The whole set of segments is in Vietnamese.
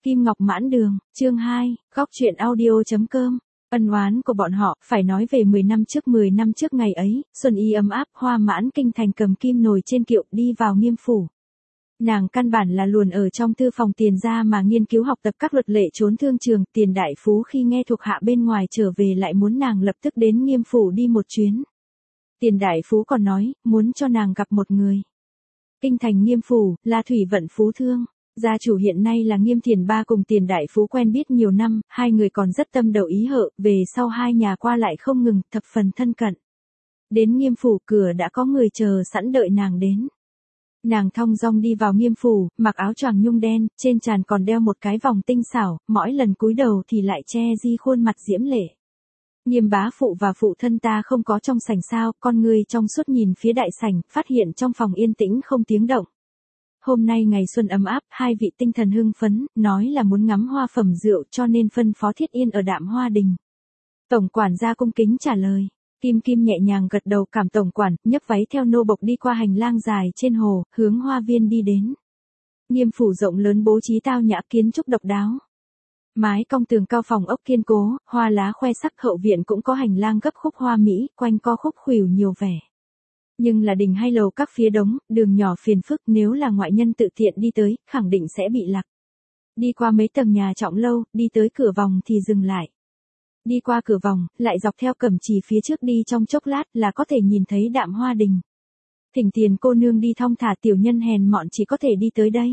Kim Ngọc Mãn Đường, chương 2, góc truyện audio.com. Ân oán của bọn họ, phải nói về 10 năm trước ngày ấy, xuân y ấm áp, Hoa Mãn Kinh Thành cầm kim nồi trên kiệu đi vào Nghiêm phủ. Nàng căn bản là luồn ở trong thư phòng Tiền gia mà nghiên cứu học tập các luật lệ trốn thương trường. Tiền đại phú khi nghe thuộc hạ bên ngoài trở về lại muốn nàng lập tức đến Nghiêm phủ đi một chuyến. Tiền đại phú còn nói, muốn cho nàng gặp một người. Kinh thành Nghiêm phủ, là Thủy Vận Phú Thương. Gia chủ hiện nay là Nghiêm Thiền Ba cùng Tiền đại phú quen biết nhiều năm, hai người còn rất tâm đầu ý hợp, về sau hai nhà qua lại không ngừng, thập phần thân cận. Đến Nghiêm phủ cửa đã có người chờ sẵn đợi nàng đến. Nàng thong dong đi vào Nghiêm phủ, mặc áo choàng nhung đen, trên trán còn đeo một cái vòng tinh xảo, mỗi lần cúi đầu thì lại che di khuôn mặt diễm lệ. Nghiêm bá phụ và phụ thân ta không có trong sảnh sao, con người trong suốt nhìn phía đại sảnh, phát hiện trong phòng yên tĩnh không tiếng động. Hôm nay ngày xuân ấm áp, hai vị tinh thần hưng phấn, nói là muốn ngắm hoa phẩm rượu cho nên phân phó Thiết Yên ở Đạm Hoa Đình. Tổng quản gia cung kính trả lời. Kim Kim nhẹ nhàng gật đầu cảm tổng quản, nhấc váy theo nô bộc đi qua hành lang dài trên hồ, hướng hoa viên đi đến. Nghiêm phủ rộng lớn bố trí tao nhã kiến trúc độc đáo. Mái cong tường cao phòng ốc kiên cố, hoa lá khoe sắc, hậu viện cũng có hành lang gấp khúc hoa mỹ, quanh co khúc khuỷu nhiều vẻ. Nhưng là đình hay lầu các phía đống, đường nhỏ phiền phức, nếu là ngoại nhân tự tiện đi tới, khẳng định sẽ bị lạc. Đi qua mấy tầng nhà trọng lâu, đi tới cửa vòng thì dừng lại. Đi qua cửa vòng, lại dọc theo cẩm trì phía trước đi trong chốc lát là có thể nhìn thấy Đạm Hoa Đình. Thỉnh Tiền cô nương đi thong thả, tiểu nhân hèn mọn chỉ có thể đi tới đây.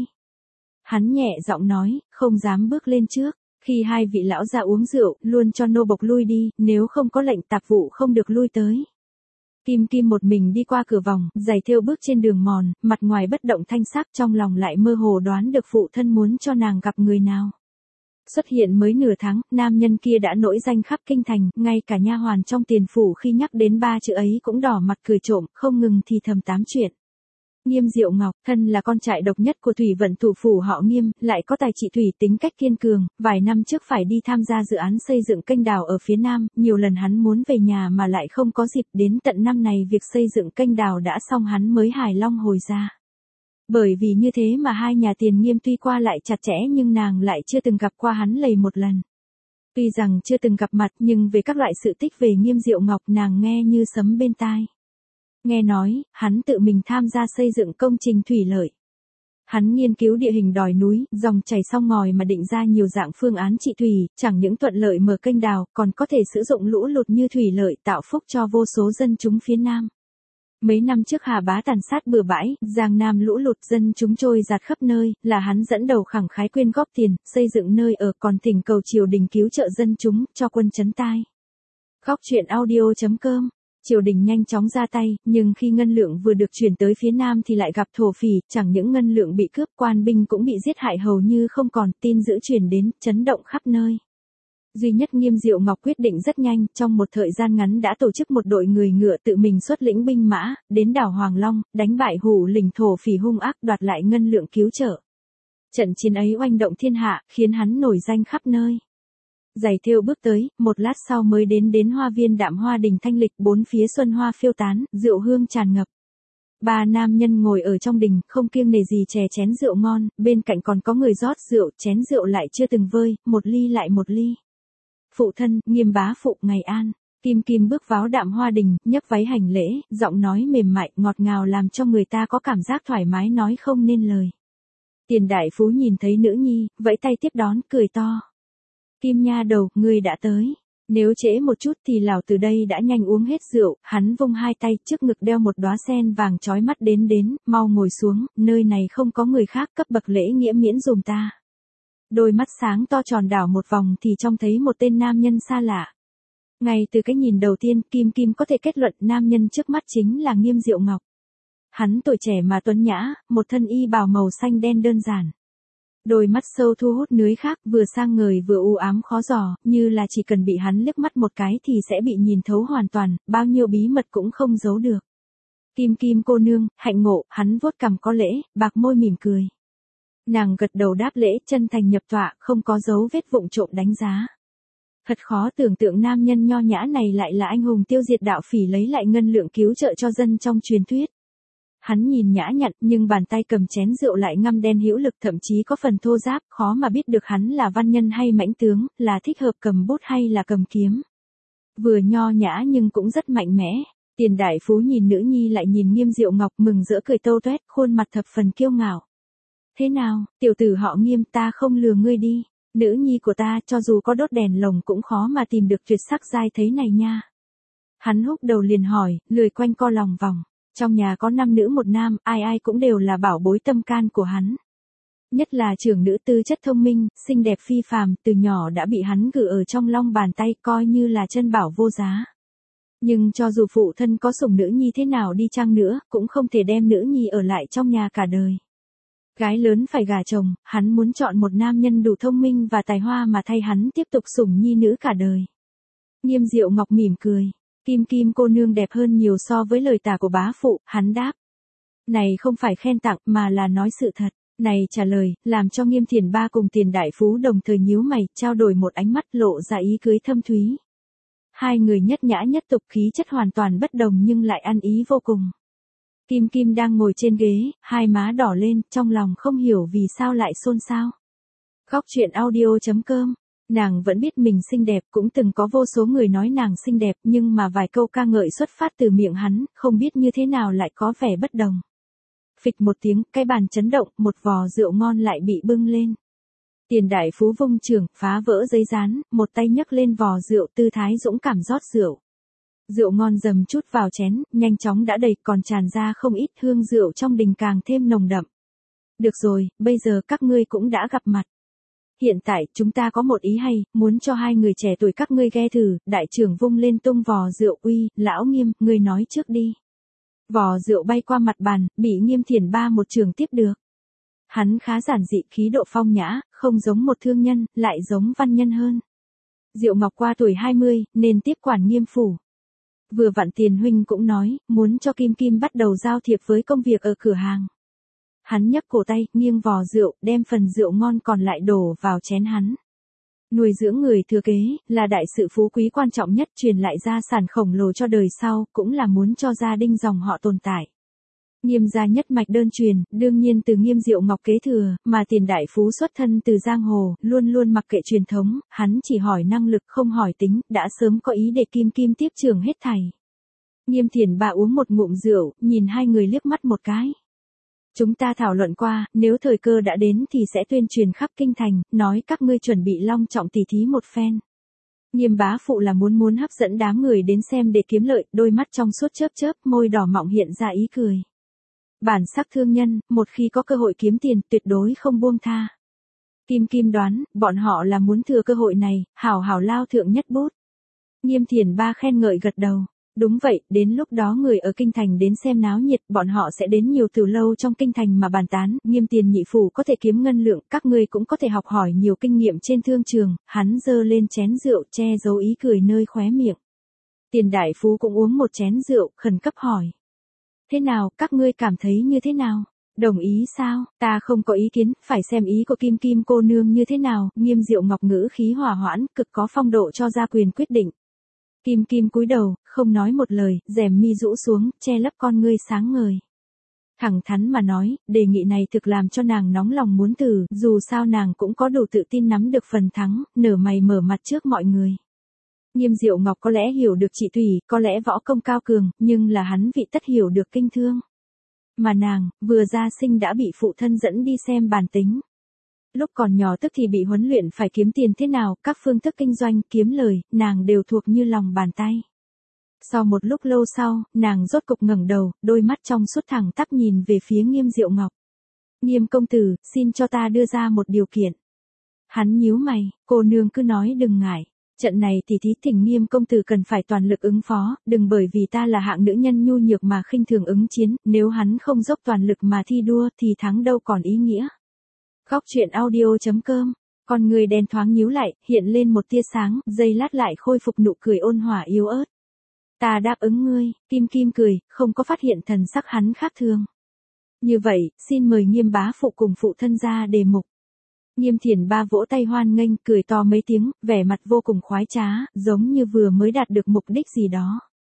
Hắn nhẹ giọng nói, không dám bước lên trước. Khi hai vị lão ra uống rượu, luôn cho nô bộc lui đi, nếu không có lệnh tạp vụ không được lui tới. Kim Kim một mình đi qua cửa vòng, giày thêu bước trên đường mòn, mặt ngoài bất động thanh sắc, trong lòng lại mơ hồ đoán được phụ thân muốn cho nàng gặp người nào. Xuất hiện mới nửa tháng, nam nhân kia đã nổi danh khắp kinh thành, ngay cả nha hoàn trong tiền phủ khi nhắc đến ba chữ ấy cũng đỏ mặt cười trộm, không ngừng thì thầm tám chuyện. Nghiêm Diệu Ngọc, thân là con trai độc nhất của Thủy Vận thủ phủ họ Nghiêm, lại có tài trị thủy, tính cách kiên cường, vài năm trước phải đi tham gia dự án xây dựng kênh đào ở phía Nam, nhiều lần hắn muốn về nhà mà lại không có dịp, đến tận năm này việc xây dựng kênh đào đã xong hắn mới hài long hồi ra. Bởi vì như thế mà hai nhà Tiền Nghiêm tuy qua lại chặt chẽ nhưng nàng lại chưa từng gặp qua hắn lầy một lần. Tuy rằng chưa từng gặp mặt nhưng về các loại sự tích về Nghiêm Diệu Ngọc nàng nghe như sấm bên tai. Nghe nói, hắn tự mình tham gia xây dựng công trình thủy lợi. Hắn nghiên cứu địa hình đồi núi, dòng chảy sông ngòi mà định ra nhiều dạng phương án trị thủy, chẳng những thuận lợi mở kênh đào, còn có thể sử dụng lũ lụt như thủy lợi tạo phúc cho vô số dân chúng phía Nam. Mấy năm trước Hà Bá tàn sát bừa bãi, Giang Nam lũ lụt dân chúng trôi dạt khắp nơi, là hắn dẫn đầu khẳng khái quyên góp tiền, xây dựng nơi ở, còn thỉnh cầu triều đình cứu trợ dân chúng, cho quân trấn tai. Góc truyện audio.com. Triều đình nhanh chóng ra tay, nhưng khi ngân lượng vừa được chuyển tới phía Nam thì lại gặp thổ phỉ, chẳng những ngân lượng bị cướp, quan binh cũng bị giết hại hầu như không còn, tin dữ truyền đến, chấn động khắp nơi. Duy nhất Nghiêm Diệu Ngọc quyết định rất nhanh, trong một thời gian ngắn đã tổ chức một đội người ngựa tự mình xuất lĩnh binh mã, đến đảo Hoàng Long, đánh bại hủ lình thổ phỉ hung ác, đoạt lại ngân lượng cứu trợ. Trận chiến ấy oanh động thiên hạ, khiến hắn nổi danh khắp nơi. Giày thêu bước tới, một lát sau mới đến hoa viên Đạm Hoa Đình thanh lịch, bốn phía xuân hoa phiêu tán, rượu hương tràn ngập. Ba nam nhân ngồi ở trong đình, không kiêng nể gì chè chén rượu ngon, bên cạnh còn có người rót rượu, chén rượu lại chưa từng vơi, một ly lại một ly. Phụ thân, Nghiêm bá phụ, ngày an. Kim Kim bước vào Đạm Hoa Đình, nhấc váy hành lễ, giọng nói mềm mại, ngọt ngào làm cho người ta có cảm giác thoải mái nói không nên lời. Tiền đại phú nhìn thấy nữ nhi, vẫy tay tiếp đón, cười to. Kim nha đầu, ngươi đã tới. Nếu trễ một chút thì lão từ đây đã nhanh uống hết rượu, hắn vung hai tay, trước ngực đeo một đóa sen vàng chói mắt, đến, mau ngồi xuống, nơi này không có người khác, cấp bậc lễ nghĩa miễn dùm ta. Đôi mắt sáng to tròn đảo một vòng thì trông thấy một tên nam nhân xa lạ. Ngay từ cái nhìn đầu tiên, Kim Kim có thể kết luận nam nhân trước mắt chính là Nghiêm Diệu Ngọc. Hắn tuổi trẻ mà tuấn nhã, một thân y bào màu xanh đen đơn giản. Đôi mắt sâu thu hút người khác, vừa sang ngời vừa u ám khó dò, như là chỉ cần bị hắn liếc mắt một cái thì sẽ bị nhìn thấu hoàn toàn, bao nhiêu bí mật cũng không giấu được. Kim Kim cô nương, hạnh ngộ, hắn vuốt cằm có lễ, bạc môi mỉm cười. Nàng gật đầu đáp lễ, chân thành nhập tọa, không có dấu vết vụng trộm đánh giá. Thật khó tưởng tượng nam nhân nho nhã này lại là anh hùng tiêu diệt đạo phỉ lấy lại ngân lượng cứu trợ cho dân trong truyền thuyết. Hắn nhìn nhã nhặn nhưng bàn tay cầm chén rượu lại ngăm đen hữu lực, thậm chí có phần thô ráp, khó mà biết được hắn là văn nhân hay mãnh tướng, là thích hợp cầm bút hay là cầm kiếm. Vừa nho nhã nhưng cũng rất mạnh mẽ. Tiền đại phú nhìn nữ nhi lại nhìn Nghiêm Diệu Ngọc, mừng rỡ cười tâu toét, khuôn mặt thập phần kiêu ngạo. Thế nào, tiểu tử họ Nghiêm, ta không lừa ngươi đi. Nữ nhi của ta cho dù có đốt đèn lồng cũng khó mà tìm được tuyệt sắc giai thế này nha. Hắn húc đầu liền hỏi, lười quanh co lòng vòng. Trong nhà có 5 nữ 1 nam, ai ai cũng đều là bảo bối tâm can của hắn. Nhất là trưởng nữ tư chất thông minh, xinh đẹp phi phàm, từ nhỏ đã bị hắn gửi ở trong long bàn tay, coi như là chân bảo vô giá. Nhưng cho dù phụ thân có sủng nữ nhi thế nào đi chăng nữa, cũng không thể đem nữ nhi ở lại trong nhà cả đời. Gái lớn phải gả chồng, hắn muốn chọn một nam nhân đủ thông minh và tài hoa mà thay hắn tiếp tục sủng nhi nữ cả đời. Nghiêm Diệu Ngọc mỉm cười. Kim Kim cô nương đẹp hơn nhiều so với lời tả của bá phụ, hắn đáp. Này không phải khen tặng mà là nói sự thật. Này trả lời, làm cho Nghiêm Thiền Ba cùng Tiền Đại Phú đồng thời nhíu mày, trao đổi một ánh mắt lộ ra ý cưới thâm thúy. Hai người nhất nhã nhất tục, khí chất hoàn toàn bất đồng nhưng lại ăn ý vô cùng. Kim Kim đang ngồi trên ghế, hai má đỏ lên, trong lòng không hiểu vì sao lại xôn xao. Góc truyện audio.com. Nàng vẫn biết mình xinh đẹp, cũng từng có vô số người nói nàng xinh đẹp, nhưng mà vài câu ca ngợi xuất phát từ miệng hắn, không biết như thế nào lại có vẻ bất đồng. Phịch một tiếng, cái bàn chấn động, một vò rượu ngon lại bị bưng lên. Tiền Đại Phú vung chưởng, phá vỡ giấy dán, một tay nhấc lên vò rượu, tư thái dũng cảm rót rượu. Rượu ngon dầm chút vào chén, nhanh chóng đã đầy, còn tràn ra không ít, hương rượu trong đình càng thêm nồng đậm. Được rồi, bây giờ các ngươi cũng đã gặp mặt. Hiện tại, chúng ta có một ý hay, muốn cho hai người trẻ tuổi các ngươi nghe thử. Đại trưởng vung lên tung vò rượu, uy, lão Nghiêm, ngươi nói trước đi. Vò rượu bay qua mặt bàn, bị Nghiêm Thiền Ba một trường tiếp được. Hắn khá giản dị, khí độ phong nhã, không giống một thương nhân, lại giống văn nhân hơn. Diệu Ngọc qua tuổi 20, nên tiếp quản Nghiêm phủ. Vừa vặn Tiền huynh cũng nói, muốn cho Kim Kim bắt đầu giao thiệp với công việc ở cửa hàng. Hắn nhấc cổ tay, nghiêng vò rượu, đem phần rượu ngon còn lại đổ vào chén hắn. Nuôi dưỡng người thừa kế, là đại sự phú quý quan trọng nhất, truyền lại gia sản khổng lồ cho đời sau, cũng là muốn cho gia đình dòng họ tồn tại. Nghiêm gia nhất mạch đơn truyền, đương nhiên từ Nghiêm Diệu Ngọc kế thừa, mà Tiền Đại Phú xuất thân từ giang hồ, luôn luôn mặc kệ truyền thống, hắn chỉ hỏi năng lực không hỏi tính, đã sớm có ý để Kim Kim tiếp trưởng hết thảy. Nghiêm Thiền Ba uống một ngụm rượu, nhìn hai người liếc mắt một cái. Chúng ta thảo luận qua, nếu thời cơ đã đến thì sẽ tuyên truyền khắp kinh thành, nói các ngươi chuẩn bị long trọng tỉ thí một phen. Nghiêm bá phụ là muốn hấp dẫn đám người đến xem để kiếm lợi, đôi mắt trong suốt chớp chớp, môi đỏ mọng hiện ra ý cười. Bản sắc thương nhân, một khi có cơ hội kiếm tiền, tuyệt đối không buông tha. Kim Kim đoán, bọn họ là muốn thừa cơ hội này, hảo hảo lao thượng nhất bút. Nghiêm Thiền Ba khen ngợi gật đầu. Đúng vậy, đến lúc đó người ở kinh thành đến xem náo nhiệt, bọn họ sẽ đến nhiều từ lâu trong kinh thành mà bàn tán, Nghiêm Tiền nhị phủ có thể kiếm ngân lượng, các ngươi cũng có thể học hỏi nhiều kinh nghiệm trên thương trường. Hắn giơ lên chén rượu, che giấu ý cười nơi khóe miệng. Tiền Đại Phú cũng uống một chén rượu, khẩn cấp hỏi. Thế nào, các ngươi cảm thấy như thế nào? Đồng ý sao? Ta không có ý kiến, phải xem ý của Kim Kim cô nương như thế nào. Nghiêm Diệu Ngọc ngữ khí hòa hoãn, cực có phong độ cho ra quyền quyết định. Kim Kim cúi đầu, không nói một lời, rèm mi rũ xuống, che lấp con ngươi sáng ngời. Thẳng thắn mà nói, đề nghị này thực làm cho nàng nóng lòng muốn thử, dù sao nàng cũng có đủ tự tin nắm được phần thắng, nở mày mở mặt trước mọi người. Nghiêm Diệu Ngọc có lẽ hiểu được chị Thủy, có lẽ võ công cao cường, nhưng là hắn vị tất hiểu được kinh thương. Mà nàng, vừa ra sinh đã bị phụ thân dẫn đi xem bản tính. Lúc còn nhỏ tức thì bị huấn luyện phải kiếm tiền thế nào, các phương thức kinh doanh, kiếm lời, nàng đều thuộc như lòng bàn tay. Sau một lúc lâu sau, nàng rốt cục ngẩng đầu, đôi mắt trong suốt thẳng tắp nhìn về phía Nghiêm Diệu Ngọc. Nghiêm công tử, xin cho ta đưa ra một điều kiện. Hắn nhíu mày, cô nương cứ nói đừng ngại. Trận này thì thí thỉnh Nghiêm công tử cần phải toàn lực ứng phó, đừng bởi vì ta là hạng nữ nhân nhu nhược mà khinh thường ứng chiến, nếu hắn không dốc toàn lực mà thi đua thì thắng đâu còn ý nghĩa. Góc truyện audio.com, con người đen thoáng nhíu lại, hiện lên một tia sáng, giây lát lại khôi phục nụ cười ôn hòa yếu ớt. Ta đáp ứng ngươi, Kim Kim cười, không có phát hiện thần sắc hắn khác thường. Như vậy, xin mời Nghiêm bá phụ cùng phụ thân ra đề mục. Nghiêm Thiền Ba vỗ tay hoan nghênh, cười to mấy tiếng, vẻ mặt vô cùng khoái trá, giống như vừa mới đạt được mục đích gì đó.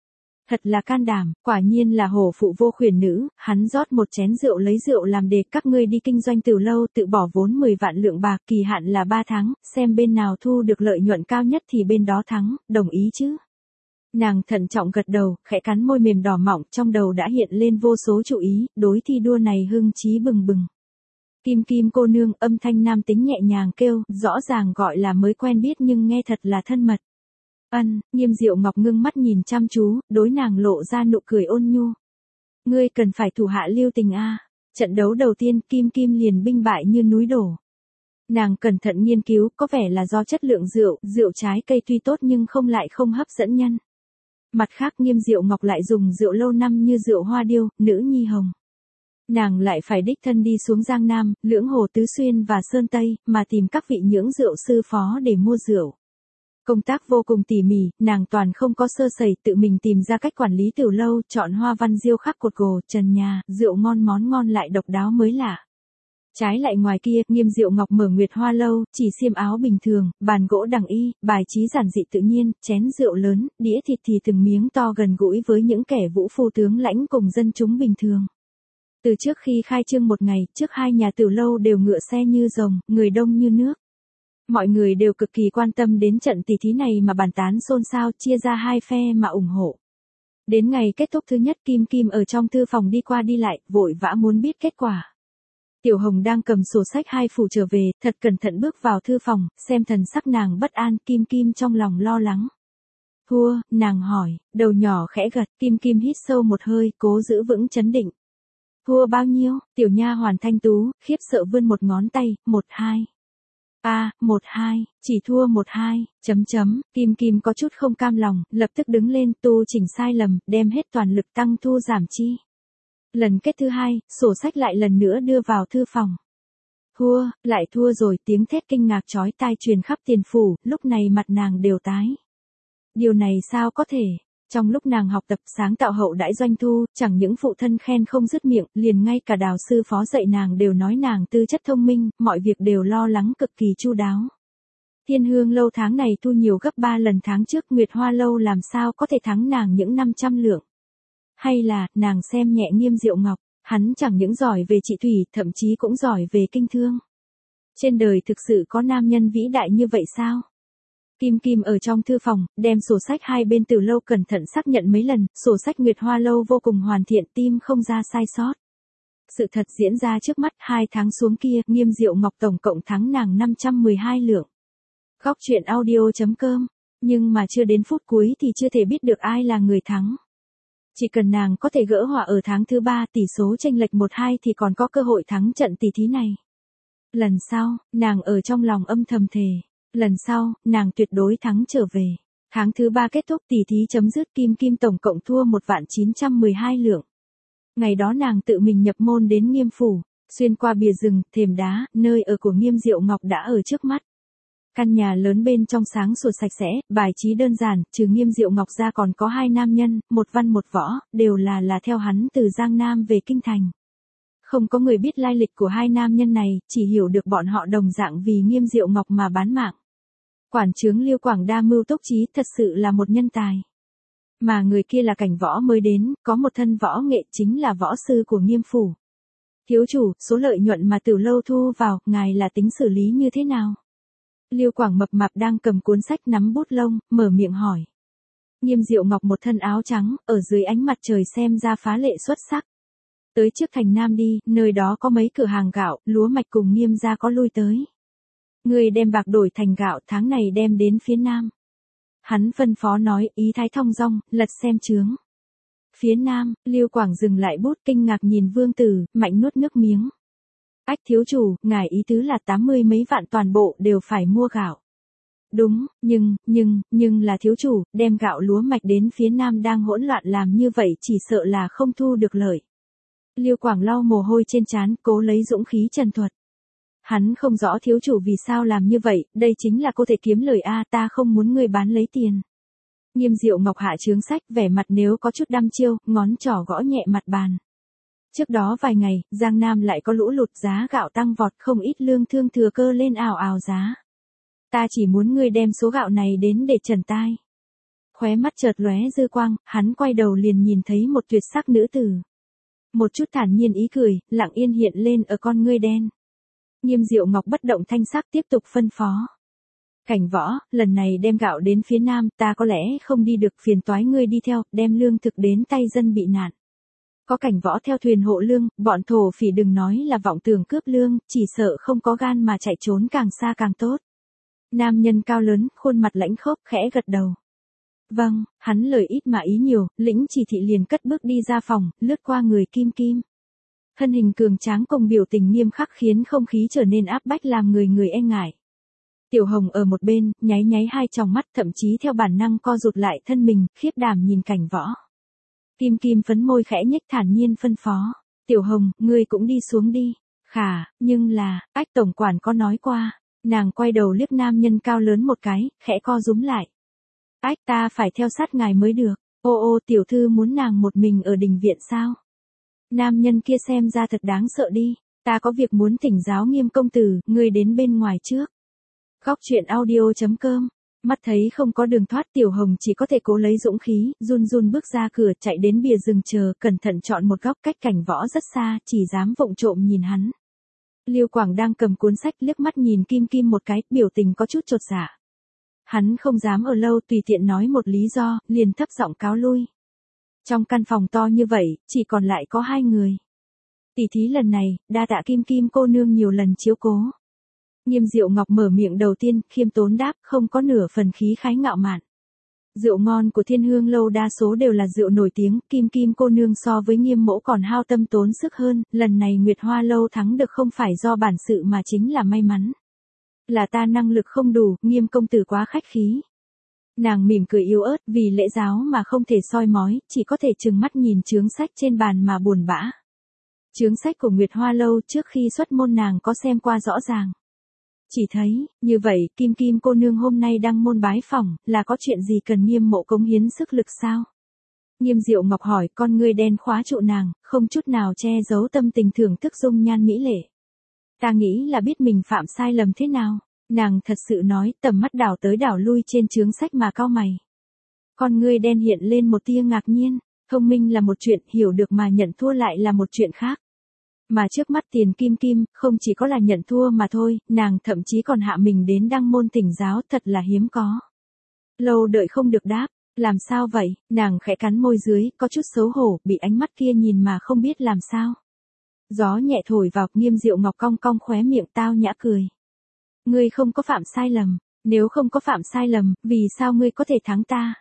Thật là can đảm, quả nhiên là hổ phụ vô khuyển nữ, hắn rót một chén rượu lấy rượu làm đề, các ngươi đi kinh doanh từ lâu tự bỏ vốn 10 vạn lượng bạc, kỳ hạn là 3 tháng, xem bên nào thu được lợi nhuận cao nhất thì bên đó thắng, đồng ý chứ? Nàng thận trọng gật đầu, khẽ cắn môi mềm đỏ mọng, trong đầu đã hiện lên vô số chủ ý, đối thi đua này hưng chí bừng bừng. Kim Kim cô nương, âm thanh nam tính nhẹ nhàng kêu, rõ ràng gọi là mới quen biết nhưng nghe thật là thân mật. Nghiêm Diệu Ngọc ngưng mắt nhìn chăm chú, đối nàng lộ ra nụ cười ôn nhu. Ngươi cần phải thủ hạ lưu tình a. Trận đấu đầu tiên Kim Kim liền binh bại như núi đổ. Nàng cẩn thận nghiên cứu, có vẻ là do chất lượng rượu trái cây tuy tốt nhưng không hấp dẫn nhân. Mặt khác Nghiêm Diệu Ngọc lại dùng rượu lâu năm như rượu Hoa Điêu, Nữ Nhi Hồng. Nàng lại phải đích thân đi xuống Giang Nam, Lưỡng Hồ Tứ Xuyên và Sơn Tây, mà tìm các vị nhưỡng rượu sư phó để mua rượu. Công tác vô cùng tỉ mỉ, nàng toàn không có sơ sẩy, tự mình tìm ra cách quản lý tiểu lâu, chọn hoa văn diêu khắc cột gồ, trần nhà, rượu ngon món ngon lại độc đáo mới lạ. Trái lại ngoài kia, Nghiêm Diệu Ngọc mở Nguyệt Hoa lâu, chỉ xiêm áo bình thường, bàn gỗ đằng y, bài trí giản dị tự nhiên, chén rượu lớn, đĩa thịt thì từng miếng to gần gũi với những kẻ vũ phu tướng lãnh cùng dân chúng bình thường. Từ trước khi khai trương một ngày, trước hai nhà tiểu lâu đều ngựa xe như rồng, người đông như nước. Mọi người đều cực kỳ quan tâm đến trận tỷ thí này mà bàn tán xôn xao, chia ra hai phe mà ủng hộ. Đến ngày kết thúc thứ nhất, Kim Kim ở trong thư phòng đi qua đi lại, vội vã muốn biết kết quả. Tiểu Hồng đang cầm sổ sách hai phủ trở về, thật cẩn thận bước vào thư phòng, xem thần sắc nàng bất an, Kim Kim trong lòng lo lắng. Thua, nàng hỏi, đầu nhỏ khẽ gật, Kim Kim hít sâu một hơi, cố giữ vững chấn định. Thua bao nhiêu? Tiểu nha hoàn thanh tú, khiếp sợ vươn một ngón tay, 1-2. 1-2, chỉ thua 1-2, Kim Kim có chút không cam lòng, lập tức đứng lên tu chỉnh sai lầm, đem hết toàn lực tăng thu giảm chi. Lần kết thứ hai, sổ sách lại lần nữa đưa vào thư phòng. Thua, lại thua rồi, tiếng thét kinh ngạc chói tai truyền khắp tiền phủ, lúc này mặt nàng đều tái. Điều này sao có thể? Trong lúc nàng học tập sáng tạo hậu đãi doanh thu, chẳng những phụ thân khen không dứt miệng, liền ngay cả Đào sư phó dạy nàng đều nói nàng tư chất thông minh, mọi việc đều lo lắng cực kỳ chu đáo. Thiên Hương lâu tháng này thu nhiều gấp 3 lần tháng trước, Nguyệt Hoa lâu làm sao có thể thắng nàng những 500 lượng. Hay là, nàng xem nhẹ Nghiêm Diệu Ngọc, hắn chẳng những giỏi về trị thủy, thậm chí cũng giỏi về kinh thương. Trên đời thực sự có nam nhân vĩ đại như vậy sao? Kim Kim ở trong thư phòng, đem sổ sách hai bên từ lâu cẩn thận xác nhận mấy lần, sổ sách Nguyệt Hoa lâu vô cùng hoàn thiện, tim không ra sai sót. Sự thật diễn ra trước mắt, 2 tháng xuống kia, Nghiêm Diệu Ngọc tổng cộng thắng nàng 512 lượng. Góc truyện audio.com, nhưng mà chưa đến phút cuối thì chưa thể biết được ai là người thắng. Chỉ cần nàng có thể gỡ hòa ở tháng thứ 3, tỷ số chênh lệch 1-2 thì còn có cơ hội thắng trận tỷ thí này. Lần sau, nàng ở trong lòng âm thầm thề. Lần sau, nàng tuyệt đối thắng trở về. Tháng thứ 3 kết thúc, tỷ thí chấm dứt, Kim Kim tổng cộng thua 1.912 lượng. Ngày đó nàng tự mình nhập môn đến Nghiêm phủ, xuyên qua bìa rừng, thềm đá, nơi ở của Nghiêm Diệu Ngọc đã ở trước mắt. Căn nhà lớn bên trong sáng sủa sạch sẽ, bài trí đơn giản, trừ Nghiêm Diệu Ngọc ra còn có 2 nam nhân, một văn một võ, đều là theo hắn từ Giang Nam về Kinh Thành. Không có người biết lai lịch của 2 nam nhân này, chỉ hiểu được bọn họ đồng dạng vì Nghiêm Diệu Ngọc mà bán mạng. Quản trướng Liêu Quảng đa mưu túc trí, thật sự là một nhân tài. Mà người kia là Cảnh Võ mới đến, có một thân võ nghệ, chính là võ sư của Nghiêm phủ. Thiếu chủ, số lợi nhuận mà tiểu lâu thu vào, ngài là tính xử lý như thế nào? Liêu Quảng mập mạp đang cầm cuốn sách nắm bút lông, mở miệng hỏi. Nghiêm Diệu Ngọc một thân áo trắng, ở dưới ánh mặt trời xem ra phá lệ xuất sắc. Tới trước thành Nam đi, nơi đó có mấy cửa hàng gạo, lúa mạch cùng Nghiêm gia có lui tới. Người đem bạc đổi thành gạo, tháng này đem đến phía Nam. Hắn phân phó nói, ý thái thong dong, lật xem chướng. Phía Nam, Liêu Quảng dừng lại bút, kinh ngạc nhìn Vương Tử, mạnh nuốt nước miếng. Ách thiếu chủ, ngài ý tứ là 80 mấy vạn toàn bộ đều phải mua gạo. Đúng, nhưng là thiếu chủ, đem gạo lúa mạch đến phía Nam đang hỗn loạn làm như vậy chỉ sợ là không thu được lợi. Liêu Quảng lau mồ hôi trên trán, cố lấy dũng khí trần thuật. Hắn không rõ thiếu chủ vì sao làm như vậy, đây chính là cô thể kiếm lời a, ta không muốn người bán lấy tiền. Nghiêm Diệu Ngọc hạ chướng sách, vẻ mặt nếu có chút đăm chiêu, ngón trỏ gõ nhẹ mặt bàn. Trước đó vài ngày, Giang Nam lại có lũ lụt, giá gạo tăng vọt, không ít lương thương thừa cơ lên ào ào giá. Ta chỉ muốn ngươi đem số gạo này đến để trần tai. Khóe mắt chợt lóe dư quang, hắn quay đầu liền nhìn thấy một tuyệt sắc nữ tử. Một chút thản nhiên ý cười, lặng yên hiện lên ở con ngươi đen. Nghiêm Diệu Ngọc bất động thanh sắc tiếp tục phân phó. Cảnh Võ, lần này đem gạo đến phía nam, ta có lẽ không đi được, phiền toái ngươi đi theo, đem lương thực đến tay dân bị nạn. Có Cảnh Võ theo thuyền hộ lương, bọn thổ phỉ đừng nói là vọng tưởng cướp lương, chỉ sợ không có gan mà chạy trốn càng xa càng tốt. Nam nhân cao lớn, khuôn mặt lãnh khốc, khẽ gật đầu. Vâng, hắn lời ít mà ý nhiều, lĩnh chỉ thị liền cất bước đi ra phòng, lướt qua người Kim Kim. Thân hình cường tráng cùng biểu tình nghiêm khắc khiến không khí trở nên áp bách làm người e ngại. Tiểu Hồng ở một bên, nháy nháy hai tròng mắt, thậm chí theo bản năng co rụt lại thân mình, khiếp đảm nhìn Cảnh Võ. Kim Kim phấn môi khẽ nhếch thản nhiên phân phó. Tiểu Hồng, ngươi cũng đi xuống đi. Khả, nhưng là, Ách tổng quản có nói qua. Nàng quay đầu liếc nam nhân cao lớn một cái, khẽ co rúm lại. Ách, ta phải theo sát ngài mới được. Ô tiểu thư muốn nàng một mình ở đình viện sao? Nam nhân kia xem ra thật đáng sợ đi. Ta có việc muốn thỉnh giáo Nghiêm công tử, ngươi đến bên ngoài trước. Góc truyện audio.com. Mắt thấy không có đường thoát, Tiểu Hồng chỉ có thể cố lấy dũng khí, run run bước ra cửa, chạy đến bìa rừng chờ, cẩn thận chọn một góc cách Cảnh Võ rất xa, chỉ dám vụng trộm nhìn hắn. Liêu Quảng đang cầm cuốn sách liếc mắt nhìn Kim Kim một cái, biểu tình có chút chột dạ. Hắn không dám ở lâu, tùy tiện nói một lý do, liền thấp giọng cáo lui. Trong căn phòng to như vậy, chỉ còn lại có hai người. Tỷ thí lần này, đa tạ Kim Kim cô nương nhiều lần chiếu cố. Nghiêm Diệu Ngọc mở miệng đầu tiên, khiêm tốn đáp, không có nửa phần khí khái ngạo mạn. Rượu ngon của Thiên Hương lâu đa số đều là rượu nổi tiếng, Kim Kim cô nương so với Nghiêm mỗ còn hao tâm tốn sức hơn, lần này Nguyệt Hoa lâu thắng được không phải do bản sự mà chính là may mắn. Là ta năng lực không đủ, Nghiêm công tử quá khách khí. Nàng mỉm cười yếu ớt, vì lễ giáo mà không thể soi mói, chỉ có thể trừng mắt nhìn chướng sách trên bàn mà buồn bã. Chướng sách của Nguyệt Hoa lâu trước khi xuất môn nàng có xem qua rõ ràng. Chỉ thấy, như vậy, Kim Kim cô nương hôm nay đăng môn bái phỏng, là có chuyện gì cần Nghiêm mộ cống hiến sức lực sao? Nghiêm Diệu Ngọc hỏi, con ngươi đen khóa trụ nàng, không chút nào che giấu tâm tình thưởng thức dung nhan mỹ lệ. Ta nghĩ là biết mình phạm sai lầm thế nào. Nàng thật sự nói, tầm mắt đảo tới đảo lui trên chướng sách mà cau mày. Con ngươi đen hiện lên một tia ngạc nhiên, thông minh là một chuyện, hiểu được mà nhận thua lại là một chuyện khác. Mà trước mắt Tiền Kim Kim, không chỉ có là nhận thua mà thôi, nàng thậm chí còn hạ mình đến đăng môn thỉnh giáo, thật là hiếm có. Lâu đợi không được đáp, làm sao vậy, nàng khẽ cắn môi dưới, có chút xấu hổ, bị ánh mắt kia nhìn mà không biết làm sao. Gió nhẹ thổi vào, Nghiêm Diệu Ngọc cong cong khóe miệng tao nhã cười. Ngươi không có phạm sai lầm, nếu không có phạm sai lầm, vì sao ngươi có thể thắng ta?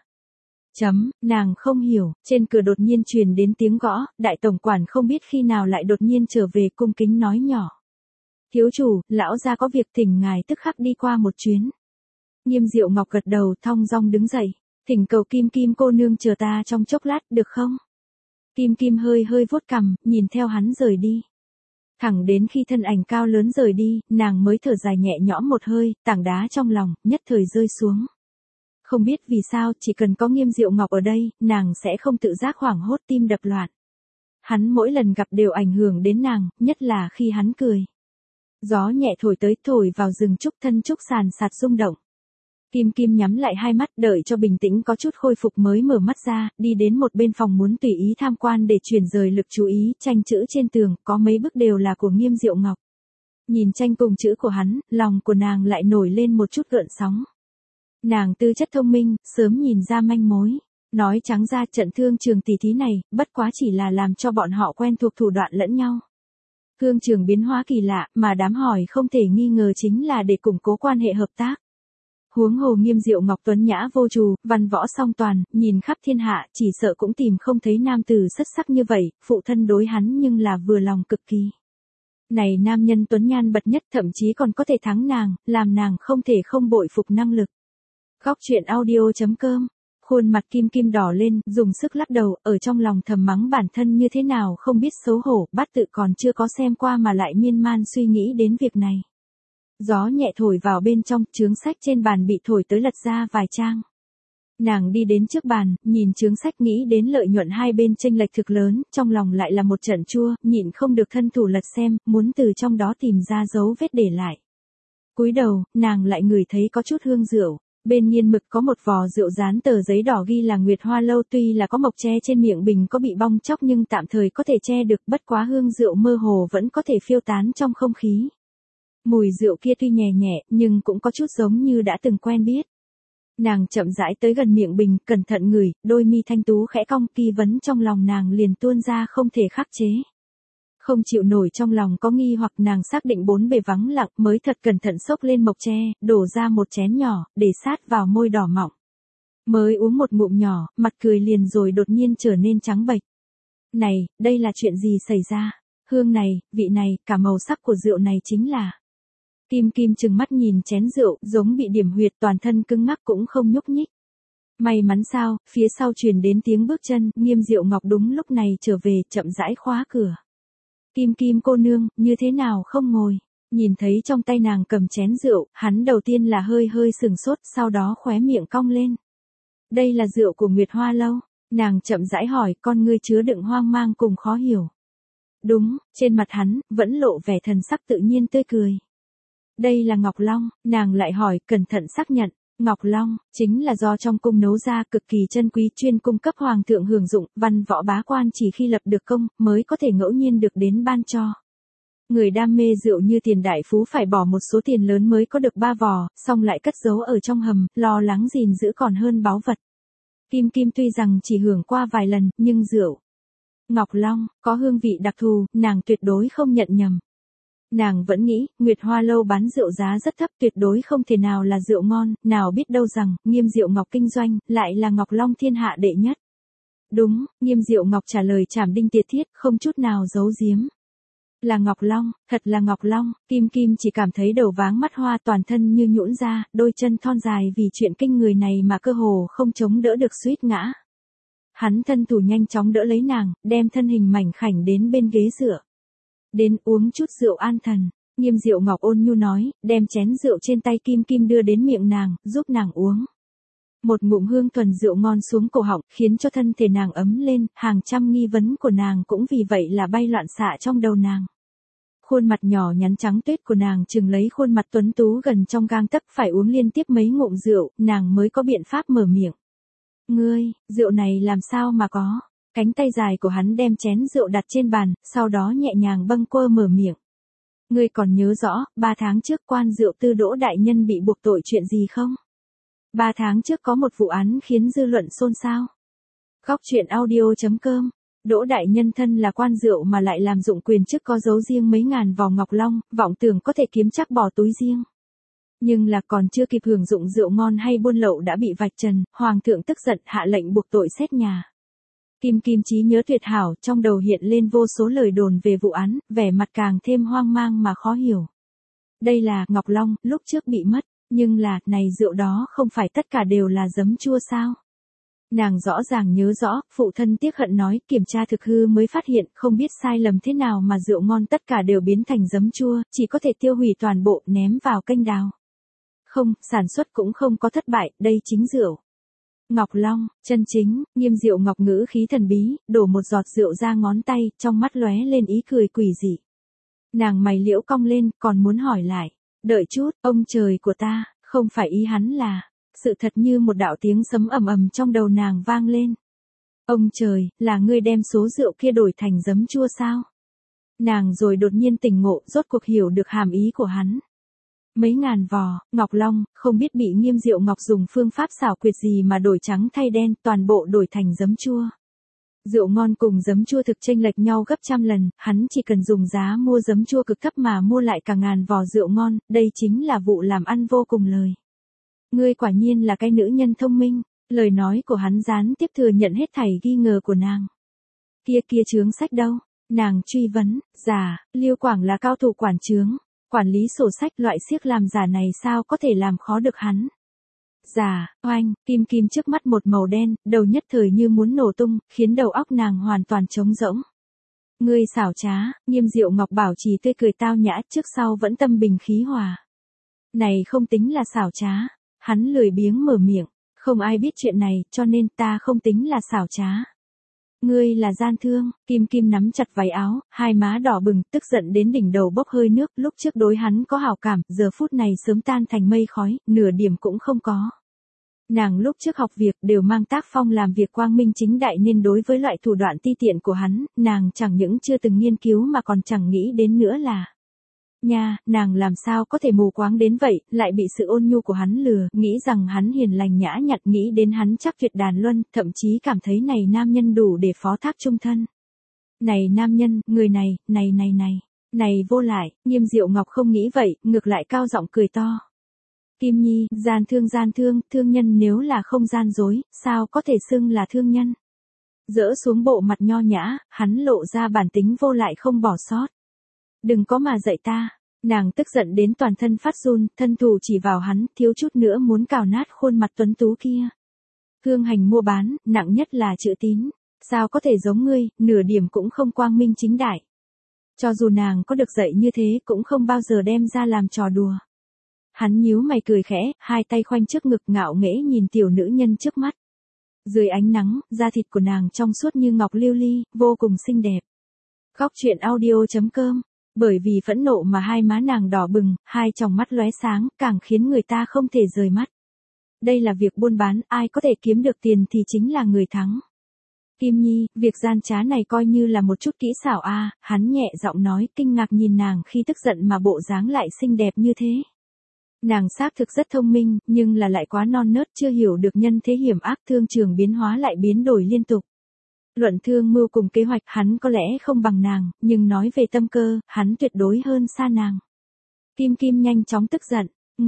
Nàng không hiểu, trên cửa đột nhiên truyền đến tiếng gõ, đại tổng quản không biết khi nào lại đột nhiên trở về cung kính nói nhỏ. Thiếu chủ, lão gia có việc thỉnh ngài tức khắc đi qua một chuyến. Nghiêm Diệu Ngọc gật đầu thong dong đứng dậy, thỉnh cầu Kim Kim cô nương chờ ta trong chốc lát được không? Kim Kim hơi vuốt cằm, nhìn theo hắn rời đi. Thẳng đến khi thân ảnh cao lớn rời đi, nàng mới thở dài nhẹ nhõm một hơi, tảng đá trong lòng, nhất thời rơi xuống. Không biết vì sao, chỉ cần có Nghiêm Diệu Ngọc ở đây, nàng sẽ không tự giác hoảng hốt tim đập loạn. Hắn mỗi lần gặp đều ảnh hưởng đến nàng, nhất là khi hắn cười. Gió nhẹ thổi tới, thổi vào rừng trúc, thân trúc sàn sạt rung động. Kim Kim nhắm lại hai mắt, đợi cho bình tĩnh có chút khôi phục mới mở mắt ra, đi đến một bên phòng muốn tùy ý tham quan để chuyển rời lực chú ý, tranh chữ trên tường, có mấy bức đều là của Nghiêm Diệu Ngọc. Nhìn tranh cùng chữ của hắn, lòng của nàng lại nổi lên một chút gợn sóng. Nàng tư chất thông minh, sớm nhìn ra manh mối. Nói trắng ra, trận thương trường tỷ thí này, bất quá chỉ là làm cho bọn họ quen thuộc thủ đoạn lẫn nhau. Thương trường biến hóa kỳ lạ, mà đám hỏi không thể nghi ngờ chính là để củng cố quan hệ hợp tác. Huống hồ Nghiêm Diệu Ngọc tuấn nhã vô trù, văn võ song toàn, nhìn khắp thiên hạ, chỉ sợ cũng tìm không thấy nam tử xuất sắc như vậy, phụ thân đối hắn nhưng là vừa lòng cực kỳ. Này nam nhân tuấn nhan bật nhất, thậm chí còn có thể thắng nàng, làm nàng không thể không bội phục năng lực. Góc truyện audio.com. Khuôn mặt Kim Kim đỏ lên, dùng sức lắc đầu, ở trong lòng thầm mắng bản thân như thế nào không biết xấu hổ, bát tự còn chưa có xem qua mà lại miên man suy nghĩ đến việc này. Gió nhẹ thổi vào bên trong, chướng sách trên bàn bị thổi tới lật ra vài trang. Nàng đi đến trước bàn, nhìn chướng sách nghĩ đến lợi nhuận hai bên chênh lệch thực lớn, trong lòng lại là một trận chua, nhịn không được thân thủ lật xem, muốn từ trong đó tìm ra dấu vết để lại. Cúi đầu, nàng lại ngửi thấy có chút hương rượu. Bên nghiên mực có một vò rượu dán tờ giấy đỏ ghi là Nguyệt Hoa Lâu, tuy là có mộc tre trên miệng bình có bị bong tróc nhưng tạm thời có thể che được, bất quá hương rượu mơ hồ vẫn có thể phiêu tán trong không khí. Mùi rượu kia tuy nhẹ nhẹ nhưng cũng có chút giống như đã từng quen biết. Nàng chậm rãi tới gần miệng bình, cẩn thận ngửi, đôi mi thanh tú khẽ cong, nghi vấn trong lòng nàng liền tuôn ra không thể khắc chế. Không chịu nổi trong lòng có nghi hoặc, nàng xác định bốn bề vắng lặng mới thật cẩn thận xốc lên mộc tre, đổ ra một chén nhỏ, để sát vào môi đỏ mọng. Mới uống một ngụm nhỏ, mặt cười liền rồi đột nhiên trở nên trắng bệch. Này, đây là chuyện gì xảy ra? Hương này, vị này, cả màu sắc của rượu này chính là... Kim Kim trừng mắt nhìn chén rượu, giống bị điểm huyệt, toàn thân cứng ngắc cũng không nhúc nhích. May mắn sao, phía sau truyền đến tiếng bước chân, Nghiêm Diệu Ngọc đúng lúc này trở về, chậm rãi khóa cửa. Kim Kim cô nương, như thế nào không ngồi? Nhìn thấy trong tay nàng cầm chén rượu, hắn đầu tiên là hơi sừng sốt, sau đó khóe miệng cong lên. Đây là rượu của Nguyệt Hoa Lâu. Nàng chậm rãi hỏi, con ngươi chứa đựng hoang mang cùng khó hiểu. Đúng, trên mặt hắn, vẫn lộ vẻ thần sắc tự nhiên tươi cười. Đây là Ngọc Long, nàng lại hỏi, cẩn thận xác nhận. Ngọc Long, chính là do trong cung nấu ra, cực kỳ chân quý, chuyên cung cấp hoàng thượng hưởng dụng, văn võ bá quan chỉ khi lập được công, mới có thể ngẫu nhiên được đến ban cho. Người đam mê rượu như Tiền đại phú phải bỏ một số tiền lớn mới có được 3 vò, xong lại cất giấu ở trong hầm, lo lắng gìn giữ còn hơn báu vật. Kim Kim tuy rằng chỉ hưởng qua vài lần, nhưng rượu Ngọc Long, có hương vị đặc thù, nàng tuyệt đối không nhận nhầm. Nàng vẫn nghĩ, Nguyệt Hoa Lâu bán rượu giá rất thấp, tuyệt đối không thể nào là rượu ngon, nào biết đâu rằng, Nghiêm Diệu Ngọc kinh doanh, lại là Ngọc Long thiên hạ đệ nhất. Đúng, Nghiêm Diệu Ngọc trả lời trảm đinh tiệt thiết, không chút nào giấu giếm. Là Ngọc Long, thật là Ngọc Long, Kim Kim chỉ cảm thấy đầu váng mắt hoa, toàn thân như nhũn ra, đôi chân thon dài vì chuyện kinh người này mà cơ hồ không chống đỡ được, suýt ngã. Hắn thân thủ nhanh chóng đỡ lấy nàng, đem thân hình mảnh khảnh đến bên ghế dựa. Đến uống chút rượu an thần, Nghiêm Diệu Ngọc ôn nhu nói, đem chén rượu trên tay Kim Kim đưa đến miệng nàng, giúp nàng uống. Một ngụm hương thuần rượu ngon xuống cổ họng, khiến cho thân thể nàng ấm lên, hàng trăm nghi vấn của nàng cũng vì vậy là bay loạn xạ trong đầu nàng. Khuôn mặt nhỏ nhắn trắng tuyết của nàng chừng lấy khuôn mặt tuấn tú gần trong gang tấc, phải uống liên tiếp mấy ngụm rượu, nàng mới có biện pháp mở miệng. Ngươi, rượu này làm sao mà có? Cánh tay dài của hắn đem chén rượu đặt trên bàn, sau đó nhẹ nhàng bâng quơ mở miệng. Ngươi còn nhớ rõ, 3 tháng trước quan rượu Tư Đỗ đại nhân bị buộc tội chuyện gì không? 3 tháng trước có một vụ án khiến dư luận xôn xao. Góc truyện audio.com. Đỗ đại nhân thân là quan rượu mà lại làm dụng quyền chức, có giấu riêng mấy ngàn vò Ngọc Long, vọng tưởng có thể kiếm chắc bỏ túi riêng. Nhưng là còn chưa kịp hưởng dụng rượu ngon hay buôn lậu đã bị vạch trần, hoàng thượng tức giận hạ lệnh buộc tội xét nhà. Kim Kim trí nhớ tuyệt hảo, trong đầu hiện lên vô số lời đồn về vụ án, vẻ mặt càng thêm hoang mang mà khó hiểu. Đây là Ngọc Long, lúc trước bị mất, nhưng là, này rượu đó không phải tất cả đều là giấm chua sao? Nàng rõ ràng nhớ rõ, phụ thân tiếc hận nói, kiểm tra thực hư mới phát hiện, không biết sai lầm thế nào mà rượu ngon tất cả đều biến thành giấm chua, chỉ có thể tiêu hủy toàn bộ, ném vào kênh đào. Không, sản xuất cũng không có thất bại, đây chính rượu Ngọc Long, chân chính. Nghiêm Diệu Ngọc ngữ khí thần bí, đổ một giọt rượu ra ngón tay, trong mắt lóe lên ý cười quỷ dị. Nàng mày liễu cong lên, còn muốn hỏi lại. Đợi chút, ông trời của ta, không phải ý hắn là... Sự thật như một đạo tiếng sấm ầm ầm trong đầu nàng vang lên. Ông trời, là ngươi đem số rượu kia đổi thành giấm chua sao? Nàng rồi đột nhiên tỉnh ngộ, rốt cuộc hiểu được hàm ý của hắn. Mấy ngàn vò, Ngọc Long, không biết bị Nghiêm Diệu Ngọc dùng phương pháp xảo quyệt gì mà đổi trắng thay đen, toàn bộ đổi thành giấm chua. Rượu ngon cùng giấm chua thực chênh lệch nhau gấp trăm lần, hắn chỉ cần dùng giá mua giấm chua cực thấp mà mua lại cả ngàn vò rượu ngon, đây chính là vụ làm ăn vô cùng lời. Ngươi quả nhiên là cái nữ nhân thông minh, lời nói của hắn gián tiếp thừa nhận hết thảy nghi ngờ của nàng. Kia chướng sách đâu? Nàng truy vấn, giả, Liêu Quảng là cao thủ quản chướng, quản lý sổ sách, loại siếc làm giả này sao có thể làm khó được hắn. Giả, oanh, Kim Kim trước mắt một màu đen, đầu nhất thời như muốn nổ tung, khiến đầu óc nàng hoàn toàn trống rỗng. Ngươi xảo trá, Nghiêm Diệu Ngọc bảo trì tươi cười tao nhã, trước sau vẫn tâm bình khí hòa. Này không tính là xảo trá. Hắn lười biếng mở miệng, không ai biết chuyện này, cho nên ta không tính là xảo trá. Ngươi là gian thương, Kim Kim nắm chặt váy áo, hai má đỏ bừng, tức giận đến đỉnh đầu bốc hơi nước, lúc trước đối hắn có hảo cảm, giờ phút này sớm tan thành mây khói, nửa điểm cũng không có. Nàng lúc trước học việc đều mang tác phong làm việc quang minh chính đại nên đối với loại thủ đoạn ti tiện của hắn, nàng chẳng những chưa từng nghiên cứu mà còn chẳng nghĩ đến nữa là. Nha, nàng làm sao có thể mù quáng đến vậy, lại bị sự ôn nhu của hắn lừa, nghĩ rằng hắn hiền lành nhã nhặn, nghĩ đến hắn chắc tuyệt đàn luân, thậm chí cảm thấy này nam nhân đủ để phó thác chung thân. Này nam nhân, người này, này vô lại, Nghiêm Diệu Ngọc không nghĩ vậy, ngược lại cao giọng cười to. Kim Nhi, gian thương, thương nhân nếu là không gian dối, sao có thể xưng là thương nhân. Dỡ xuống bộ mặt nho nhã, hắn lộ ra bản tính vô lại không bỏ sót. Đừng có mà dạy ta. Nàng tức giận đến toàn thân phát run, thân thủ chỉ vào hắn, thiếu chút nữa muốn cào nát khuôn mặt tuấn tú kia. Thương hành mua bán, nặng nhất là chữ tín. Sao có thể giống ngươi, nửa điểm cũng không quang minh chính đại. Cho dù nàng có được dạy như thế cũng không bao giờ đem ra làm trò đùa. Hắn nhíu mày cười khẽ, hai tay khoanh trước ngực ngạo nghễ nhìn tiểu nữ nhân trước mắt. Dưới ánh nắng, da thịt của nàng trong suốt như ngọc lưu ly, vô cùng xinh đẹp. Góc truyện audio.com. Bởi vì phẫn nộ mà hai má nàng đỏ bừng, hai tròng mắt lóe sáng, càng khiến người ta không thể rời mắt. Đây là việc buôn bán, ai có thể kiếm được tiền thì chính là người thắng. Kim Nhi, việc gian trá này coi như là một chút kỹ xảo a, hắn nhẹ giọng nói, kinh ngạc nhìn nàng khi tức giận mà bộ dáng lại xinh đẹp như thế. Nàng xác thực rất thông minh, nhưng là lại quá non nớt, chưa hiểu được nhân thế hiểm ác, thương trường biến hóa lại biến đổi liên tục. Luận thương mưu cùng kế hoạch hắn có lẽ không bằng nàng, nhưng nói về tâm cơ, hắn tuyệt đối hơn xa nàng. Kim Kim nhanh chóng tức giận,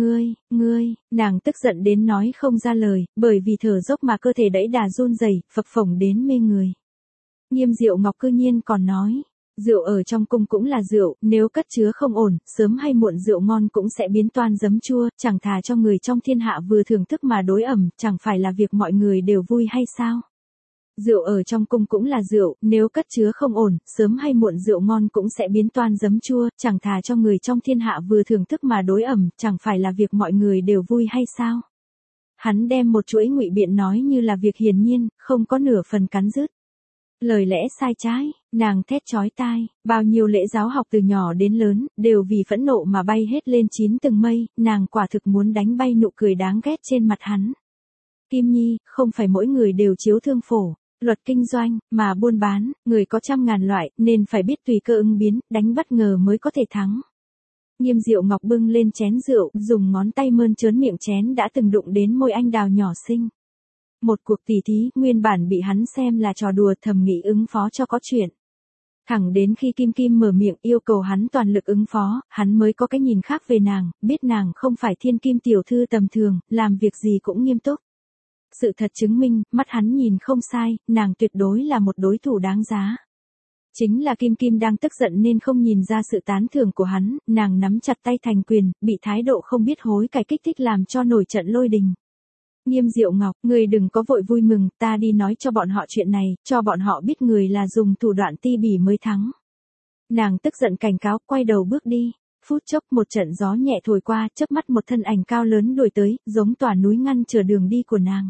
ngươi, nàng tức giận đến nói không ra lời, bởi vì thở dốc mà cơ thể đẫy đà run rẩy, phập phồng đến mê người. Nghiêm Diệu Ngọc cư nhiên còn nói, rượu ở trong cung cũng là rượu, nếu cất chứa không ổn, sớm hay muộn rượu ngon cũng sẽ biến toan giấm chua, chẳng thà cho người trong thiên hạ vừa thưởng thức mà đối ẩm, chẳng phải là việc mọi người đều vui hay sao? Rượu ở trong cung cũng là rượu, nếu cất chứa không ổn, sớm hay muộn rượu ngon cũng sẽ biến toan giấm chua, chẳng thà cho người trong thiên hạ vừa thưởng thức mà đối ẩm, chẳng phải là việc mọi người đều vui hay sao? Hắn đem một chuỗi ngụy biện nói như là việc hiển nhiên, không có nửa phần cắn rứt. Lời lẽ sai trái, nàng thét chói tai, bao nhiêu lễ giáo học từ nhỏ đến lớn, đều vì phẫn nộ mà bay hết lên chín tầng mây, nàng quả thực muốn đánh bay nụ cười đáng ghét trên mặt hắn. Kim Nhi, không phải mỗi người đều chiếu thương phổ. Luật kinh doanh, mà buôn bán, người có trăm ngàn loại, nên phải biết tùy cơ ứng biến, đánh bất ngờ mới có thể thắng. Nghiêm Diệu Ngọc bưng lên chén rượu, dùng ngón tay mơn trớn miệng chén đã từng đụng đến môi anh đào nhỏ xinh. Một cuộc tỉ thí, nguyên bản bị hắn xem là trò đùa, thầm nghĩ ứng phó cho có chuyện. Thẳng đến khi Kim Kim mở miệng yêu cầu hắn toàn lực ứng phó, hắn mới có cái nhìn khác về nàng, biết nàng không phải thiên kim tiểu thư tầm thường, làm việc gì cũng nghiêm túc. Sự thật chứng minh, mắt hắn nhìn không sai, nàng tuyệt đối là một đối thủ đáng giá. Chính là Kim Kim đang tức giận nên không nhìn ra sự tán thưởng của hắn, nàng nắm chặt tay thành quyền, bị thái độ không biết hối cải kích thích làm cho nổi trận lôi đình. Nghiêm Diệu Ngọc, người đừng có vội vui mừng, ta đi nói cho bọn họ chuyện này, cho bọn họ biết người là dùng thủ đoạn ti bỉ mới thắng. Nàng tức giận cảnh cáo, quay đầu bước đi. Phút chốc một trận gió nhẹ thổi qua, chớp mắt một thân ảnh cao lớn đuổi tới, giống tòa núi ngăn trở đường đi của nàng.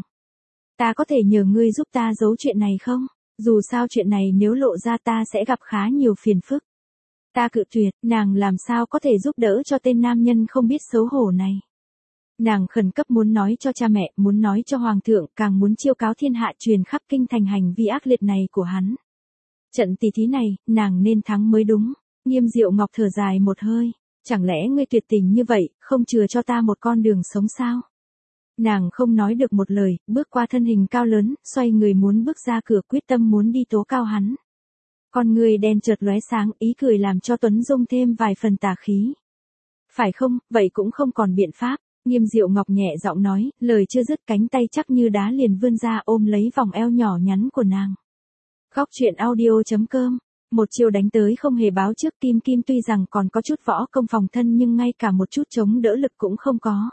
Ta có thể nhờ ngươi giúp ta giấu chuyện này không? Dù sao chuyện này nếu lộ ra ta sẽ gặp khá nhiều phiền phức. Ta cự tuyệt, nàng làm sao có thể giúp đỡ cho tên nam nhân không biết xấu hổ này. Nàng khẩn cấp muốn nói cho cha mẹ, muốn nói cho hoàng thượng, càng muốn chiêu cáo thiên hạ truyền khắp kinh thành hành vi ác liệt này của hắn. Trận tỷ thí này, nàng nên thắng mới đúng. Nghiêm Diệu Ngọc thở dài một hơi. Chẳng lẽ ngươi tuyệt tình như vậy, không chừa cho ta một con đường sống sao? Nàng không nói được một lời, bước qua thân hình cao lớn, xoay người muốn bước ra cửa, quyết tâm muốn đi tố cao hắn. Con người đen chợt lóe sáng, ý cười làm cho Tuấn Dung thêm vài phần tà khí. Phải không, vậy cũng không còn biện pháp. Nghiêm Diệu Ngọc nhẹ giọng nói, lời chưa dứt cánh tay chắc như đá liền vươn ra ôm lấy vòng eo nhỏ nhắn của nàng. Góc truyện audio.com. Một chiêu đánh tới không hề báo trước, Kim Kim tuy rằng còn có chút võ công phòng thân nhưng ngay cả một chút chống đỡ lực cũng không có.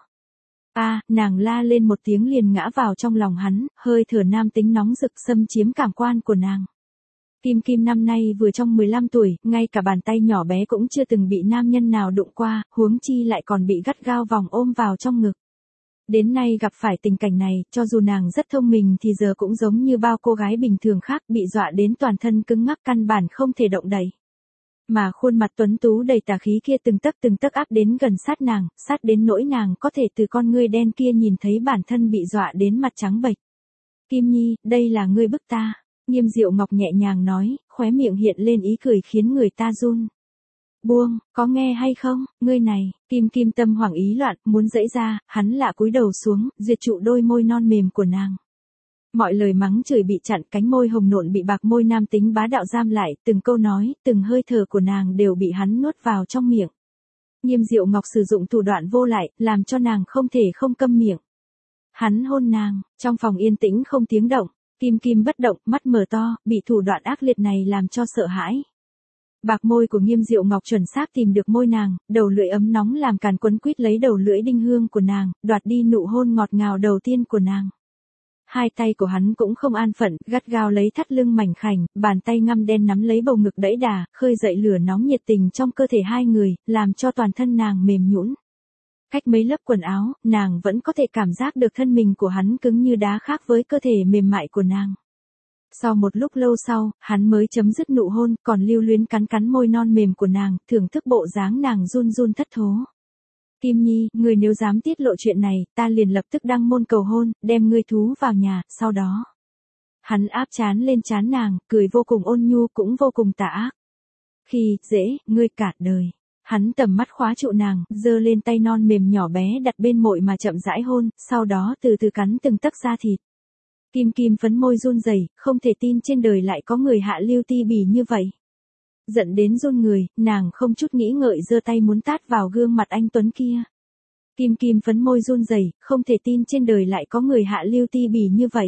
Nàng la lên một tiếng liền ngã vào trong lòng hắn, hơi thở nam tính nóng rực xâm chiếm cảm quan của nàng. Kim Kim năm nay vừa trong 15 tuổi, ngay cả bàn tay nhỏ bé cũng chưa từng bị nam nhân nào đụng qua, huống chi lại còn bị gắt gao vòng ôm vào trong ngực. Đến nay gặp phải tình cảnh này, cho dù nàng rất thông minh thì giờ cũng giống như bao cô gái bình thường khác, bị dọa đến toàn thân cứng ngắc căn bản không thể động đậy. Mà khuôn mặt tuấn tú đầy tà khí kia từng tấc áp đến gần sát đến nỗi nàng có thể từ con ngươi đen kia nhìn thấy bản thân bị dọa đến mặt trắng bệch. Kim Nhi, đây là ngươi bức ta. Nghiêm Diệu Ngọc nhẹ nhàng nói, khóe miệng hiện lên ý cười khiến người ta run. Buông, có nghe hay không, ngươi này, Kim Kim tâm hoảng ý loạn, muốn giãy ra, hắn lạ cúi đầu xuống, duyệt trụ đôi môi non mềm của nàng. Mọi lời mắng chửi bị chặn, cánh môi hồng nộn bị bạc môi nam tính bá đạo giam lại, từng câu nói, từng hơi thở của nàng đều bị hắn nuốt vào trong miệng. Nghiêm Diệu Ngọc sử dụng thủ đoạn vô lại, làm cho nàng không thể không câm miệng. Hắn hôn nàng, trong phòng yên tĩnh không tiếng động, Kim Kim bất động, mắt mở to, bị thủ đoạn ác liệt này làm cho sợ hãi. Bạc môi của Nghiêm Diệu Ngọc chuẩn xác tìm được môi nàng, đầu lưỡi ấm nóng làm càn quấn quýt lấy đầu lưỡi đinh hương của nàng, đoạt đi nụ hôn ngọt ngào đầu tiên của nàng. Hai tay của hắn cũng không an phận, gắt gao lấy thắt lưng mảnh khảnh, bàn tay ngăm đen nắm lấy bầu ngực đẫy đà, khơi dậy lửa nóng nhiệt tình trong cơ thể hai người, làm cho toàn thân nàng mềm nhũn. Cách mấy lớp quần áo, nàng vẫn có thể cảm giác được thân mình của hắn cứng như đá khác với cơ thể mềm mại của nàng. Sau một lúc lâu sau, hắn mới chấm dứt nụ hôn, còn lưu luyến cắn môi non mềm của nàng, thưởng thức bộ dáng nàng run run thất thố. Kim Nhi, người nếu dám tiết lộ chuyện này, ta liền lập tức đăng môn cầu hôn, đem ngươi thú vào nhà, sau đó. Hắn áp trán lên trán nàng, cười vô cùng ôn nhu cũng vô cùng tà ác. Khi, dễ, ngươi cả đời. Hắn tầm mắt khóa trụ nàng, giơ lên tay non mềm nhỏ bé đặt bên mội mà chậm rãi hôn, sau đó từ từ cắn từng tấc da thịt. Kim Kim phấn môi run rẩy, không thể tin trên đời lại có người hạ lưu ti bỉ như vậy. Giận đến run người, nàng không chút nghĩ ngợi giơ tay muốn tát vào gương mặt anh tuấn kia. Kim Kim phấn môi run rẩy, không thể tin trên đời lại có người hạ lưu ti bỉ như vậy.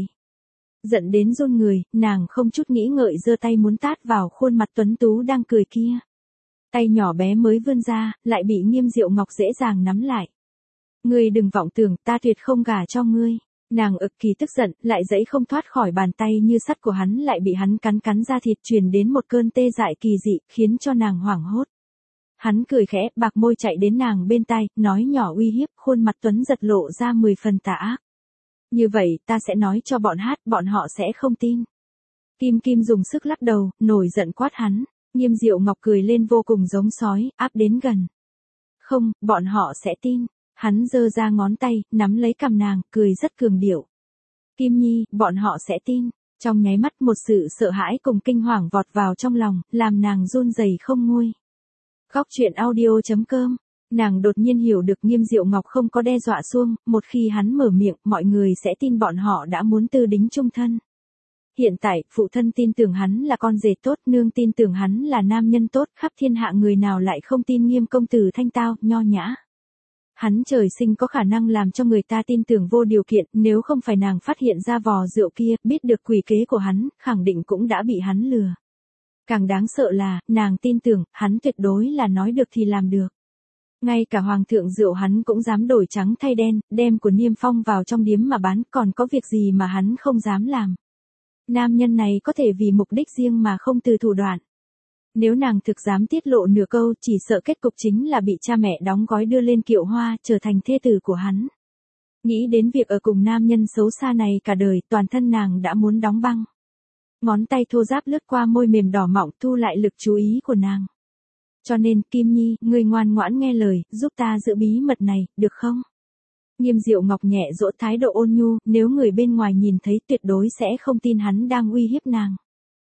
Giận đến run người, nàng không chút nghĩ ngợi giơ tay muốn tát vào khuôn mặt tuấn tú đang cười kia. Tay nhỏ bé mới vươn ra, lại bị Nghiêm Diệu Ngọc dễ dàng nắm lại. Ngươi đừng vọng tưởng, ta tuyệt không gả cho ngươi. Nàng ực kỳ tức giận, lại giãy không thoát khỏi bàn tay như sắt của hắn, lại bị hắn cắn ra thịt, truyền đến một cơn tê dại kỳ dị, khiến cho nàng hoảng hốt. Hắn cười khẽ, bạc môi chạy đến nàng bên tai, nói nhỏ uy hiếp, khuôn mặt tuấn giật lộ ra 10 phần tà ác. Như vậy, ta sẽ nói cho bọn họ sẽ không tin. Kim Kim dùng sức lắc đầu, nổi giận quát hắn. Nghiêm Diệu Ngọc cười lên vô cùng giống sói, áp đến gần. Không, bọn họ sẽ tin. Hắn giơ ra ngón tay, nắm lấy cằm nàng, cười rất cường điệu. Kim Nhi, bọn họ sẽ tin. Trong nháy mắt một sự sợ hãi cùng kinh hoàng vọt vào trong lòng, làm nàng run rẩy không nguôi. Góc truyện audio.com. Nàng đột nhiên hiểu được Nghiêm Diệu Ngọc không có đe dọa xuông, một khi hắn mở miệng, mọi người sẽ tin bọn họ đã muốn tư đính chung thân. Hiện tại, phụ thân tin tưởng hắn là con rể tốt, nương tin tưởng hắn là nam nhân tốt, khắp thiên hạ người nào lại không tin Nghiêm công tử thanh tao, nho nhã. Hắn trời sinh có khả năng làm cho người ta tin tưởng vô điều kiện, nếu không phải nàng phát hiện ra vò rượu kia, biết được quỷ kế của hắn, khẳng định cũng đã bị hắn lừa. Càng đáng sợ là, nàng tin tưởng, hắn tuyệt đối là nói được thì làm được. Ngay cả hoàng thượng rượu hắn cũng dám đổi trắng thay đen, đem của Niêm Phong vào trong điếm mà bán, còn có việc gì mà hắn không dám làm. Nam nhân này có thể vì mục đích riêng mà không từ thủ đoạn. Nếu nàng thực dám tiết lộ nửa câu, chỉ sợ kết cục chính là bị cha mẹ đóng gói đưa lên kiệu hoa, trở thành thê tử của hắn. Nghĩ đến việc ở cùng nam nhân xấu xa này cả đời, toàn thân nàng đã muốn đóng băng. Ngón tay thô ráp lướt qua môi mềm đỏ mọng, thu lại lực chú ý của nàng. Cho nên, Kim Nhi, ngươi ngoan ngoãn nghe lời, giúp ta giữ bí mật này, được không? Nghiêm Diệu Ngọc nhẹ dỗ, thái độ ôn nhu, nếu người bên ngoài nhìn thấy tuyệt đối sẽ không tin hắn đang uy hiếp nàng.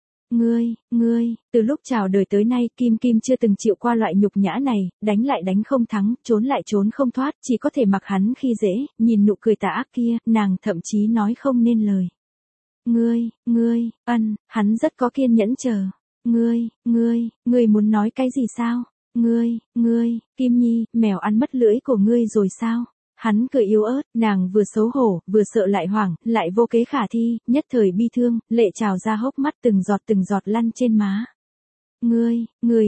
Ngươi, từ lúc chào đời tới nay, Kim Kim chưa từng chịu qua loại nhục nhã này, đánh lại đánh không thắng, trốn lại trốn không thoát, chỉ có thể mặc hắn khi dễ, nhìn nụ cười tà ác kia, nàng thậm chí nói không nên lời. Hắn rất có kiên nhẫn chờ. Ngươi muốn nói cái gì sao? Kim Nhi, mèo ăn mất lưỡi của ngươi rồi sao? Hắn cười yếu ớt, nàng vừa xấu hổ, vừa sợ lại hoảng, lại vô kế khả thi, nhất thời bi thương, lệ trào ra hốc mắt từng giọt lăn trên má. Ngươi,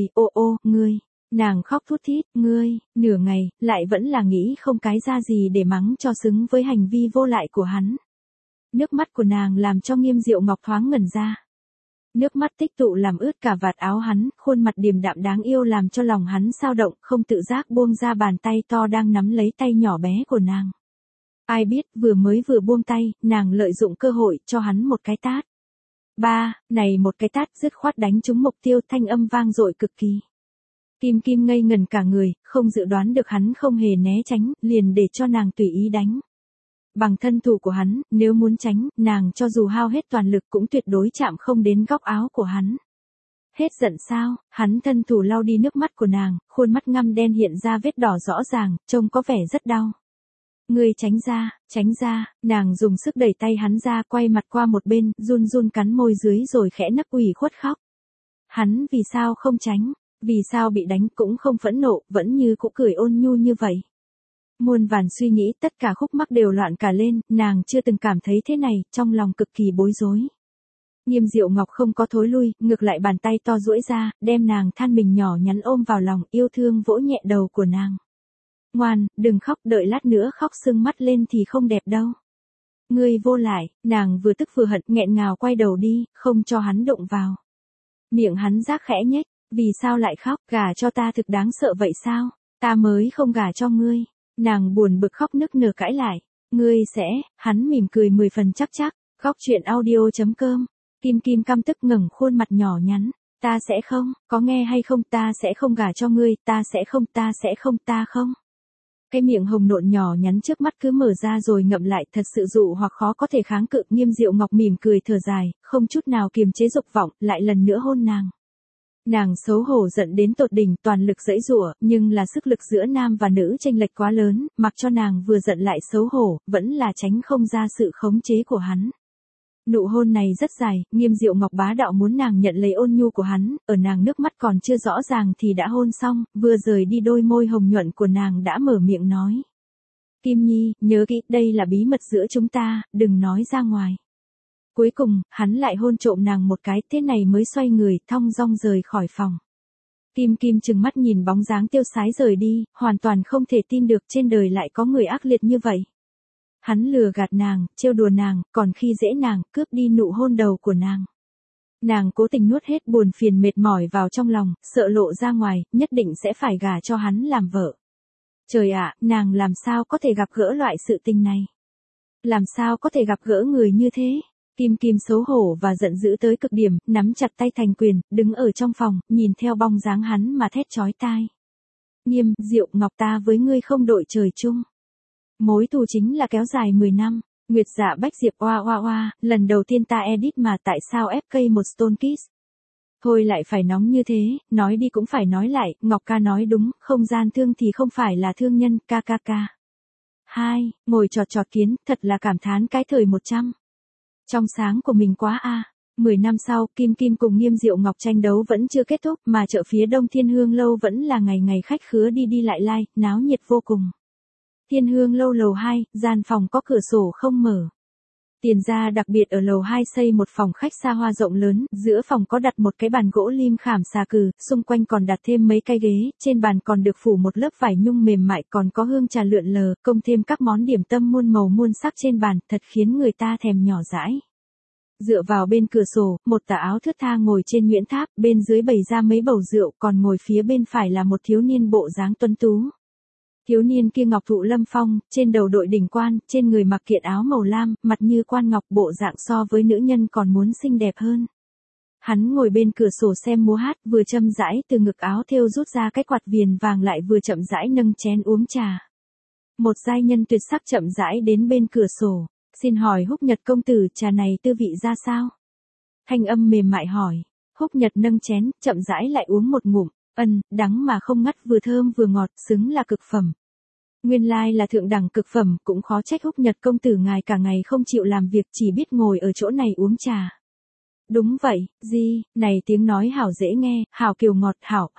nàng khóc thút thít, nửa ngày, lại vẫn là nghĩ không cái ra gì để mắng cho xứng với hành vi vô lại của hắn. Nước mắt của nàng làm cho Nghiêm Diệu Ngọc thoáng ngẩn ra. Nước mắt tích tụ làm ướt cả vạt áo hắn, khuôn mặt điềm đạm đáng yêu làm cho lòng hắn xao động, không tự giác buông ra bàn tay to đang nắm lấy tay nhỏ bé của nàng. Ai biết, vừa buông tay, nàng lợi dụng cơ hội cho hắn một cái tát. Này một cái tát dứt khoát đánh trúng mục tiêu, thanh âm vang dội cực kỳ. Kim Kim ngây ngần cả người, không dự đoán được hắn không hề né tránh, liền để cho nàng tùy ý đánh. Bằng thân thủ của hắn, nếu muốn tránh, nàng cho dù hao hết toàn lực cũng tuyệt đối chạm không đến góc áo của hắn. Hết giận sao, hắn thân thủ lau đi nước mắt của nàng, khuôn mắt ngăm đen hiện ra vết đỏ rõ ràng, trông có vẻ rất đau. Ngươi tránh ra, nàng dùng sức đẩy tay hắn ra, quay mặt qua một bên, run run cắn môi dưới rồi khẽ nấc ủy khuất khóc. Hắn vì sao không tránh, vì sao bị đánh cũng không phẫn nộ, vẫn như cũ cười ôn nhu như vậy. Muôn vàn suy nghĩ, tất cả khúc mắc đều loạn cả lên, nàng chưa từng cảm thấy thế này, trong lòng cực kỳ bối rối. Nghiêm Diệu Ngọc không có thối lui, ngược lại bàn tay to duỗi ra, đem nàng than mình nhỏ nhắn ôm vào lòng, yêu thương vỗ nhẹ đầu của nàng. Ngoan, đừng khóc, đợi lát nữa khóc sưng mắt lên thì không đẹp đâu. Ngươi vô lại, nàng vừa tức vừa hận, nghẹn ngào quay đầu đi, không cho hắn đụng vào. Miệng hắn rác khẽ nhếch, vì sao lại khóc, gả cho ta thực đáng sợ vậy sao, ta mới không gả cho ngươi. Nàng buồn bực khóc nức nở cãi lại. Ngươi sẽ, hắn mỉm cười 10 phần chắc chắc, khóc chuyện audio.com. Kim Kim căm tức ngẩng khuôn mặt nhỏ nhắn. Ta sẽ không, có nghe hay không, ta sẽ không gả cho ngươi, ta sẽ không. Cái miệng hồng nộn nhỏ nhắn trước mắt cứ mở ra rồi ngậm lại, thật sự dụ hoặc khó có thể kháng cự. Nghiêm Diệu Ngọc mỉm cười thở dài, không chút nào kiềm chế dục vọng, lại lần nữa hôn nàng. Nàng xấu hổ giận đến tột đỉnh, toàn lực giãy giụa, nhưng là sức lực giữa nam và nữ chênh lệch quá lớn, mặc cho nàng vừa giận lại xấu hổ, vẫn là tránh không ra sự khống chế của hắn. Nụ hôn này rất dài, Nghiêm Diệu Ngọc bá đạo muốn nàng nhận lấy ôn nhu của hắn, ở nàng nước mắt còn chưa rõ ràng thì đã hôn xong, vừa rời đi đôi môi hồng nhuận của nàng đã mở miệng nói. Kim Nhi, nhớ kỹ, đây là bí mật giữa chúng ta, đừng nói ra ngoài. Cuối cùng, hắn lại hôn trộm nàng một cái, thế này mới xoay người, thong dong rời khỏi phòng. Kim Kim trừng mắt nhìn bóng dáng tiêu sái rời đi, hoàn toàn không thể tin được trên đời lại có người ác liệt như vậy. Hắn lừa gạt nàng, trêu đùa nàng, còn khi dễ nàng, cướp đi nụ hôn đầu của nàng. Nàng cố tình nuốt hết buồn phiền mệt mỏi vào trong lòng, sợ lộ ra ngoài, nhất định sẽ phải gả cho hắn làm vợ. Trời ạ, nàng làm sao có thể gặp gỡ loại sự tình này? Làm sao có thể gặp gỡ người như thế? Kim Kim xấu hổ và giận dữ tới cực điểm, nắm chặt tay thành quyền, đứng ở trong phòng, nhìn theo bóng dáng hắn mà thét chói tai. Nghiêm, Diệu Ngọc, ta với ngươi không đội trời chung. Mối thù chính là kéo dài 10 năm. Nguyệt Dạ Bách Diệp oa oa oa, lần đầu tiên ta edit mà tại sao FK một Stone Kiss. Thôi lại phải nóng như thế, nói đi cũng phải nói lại, Ngọc ca nói đúng, không gian thương thì không phải là thương nhân, KKK. 2. Ngồi chọt chọt kiến, thật là cảm thán cái thời 100. Trong sáng của mình quá a. 10 năm sau, Kim Kim cùng Nghiêm Diệu Ngọc tranh đấu vẫn chưa kết thúc, mà chợ phía Đông Thiên Hương Lâu vẫn là ngày ngày khách khứa đi đi lại lai, náo nhiệt vô cùng. Thiên Hương Lâu lầu 2, gian phòng có cửa sổ không mở. Tiền gia đặc biệt ở lầu 2 xây một phòng khách xa hoa rộng lớn, giữa phòng có đặt một cái bàn gỗ lim khảm xà cừ, xung quanh còn đặt thêm mấy cái ghế, trên bàn còn được phủ một lớp vải nhung mềm mại, còn có hương trà lượn lờ, cộng thêm các món điểm tâm muôn màu muôn sắc trên bàn, thật khiến người ta thèm nhỏ dãi. Dựa vào bên cửa sổ, một tà áo thướt tha ngồi trên nhuyễn tháp, bên dưới bày ra mấy bầu rượu, còn ngồi phía bên phải là một thiếu niên bộ dáng tuấn tú. Thiếu niên kia ngọc thụ lâm phong, trên đầu đội đỉnh quan, trên người mặc kiện áo màu lam, mặt như quan ngọc, bộ dạng so với nữ nhân còn muốn xinh đẹp hơn. Hắn ngồi bên cửa sổ xem múa hát, vừa châm rãi từ ngực áo thêu rút ra cái quạt viền vàng, lại vừa chậm rãi nâng chén uống trà. Một giai nhân tuyệt sắc chậm rãi đến bên cửa sổ. Xin hỏi Húc Nhật công tử, trà này tư vị ra sao? Thanh âm mềm mại hỏi. Húc Nhật nâng chén, chậm rãi lại uống một ngụm. Đắng mà không ngắt, vừa thơm vừa ngọt, xứng là cực phẩm. Nguyên lai là thượng đẳng cực phẩm, cũng khó trách Húc Nhật công tử ngài cả ngày không chịu làm việc, chỉ biết ngồi ở chỗ này uống trà. Đúng vậy, này tiếng nói hảo dễ nghe, hảo kiều ngọt,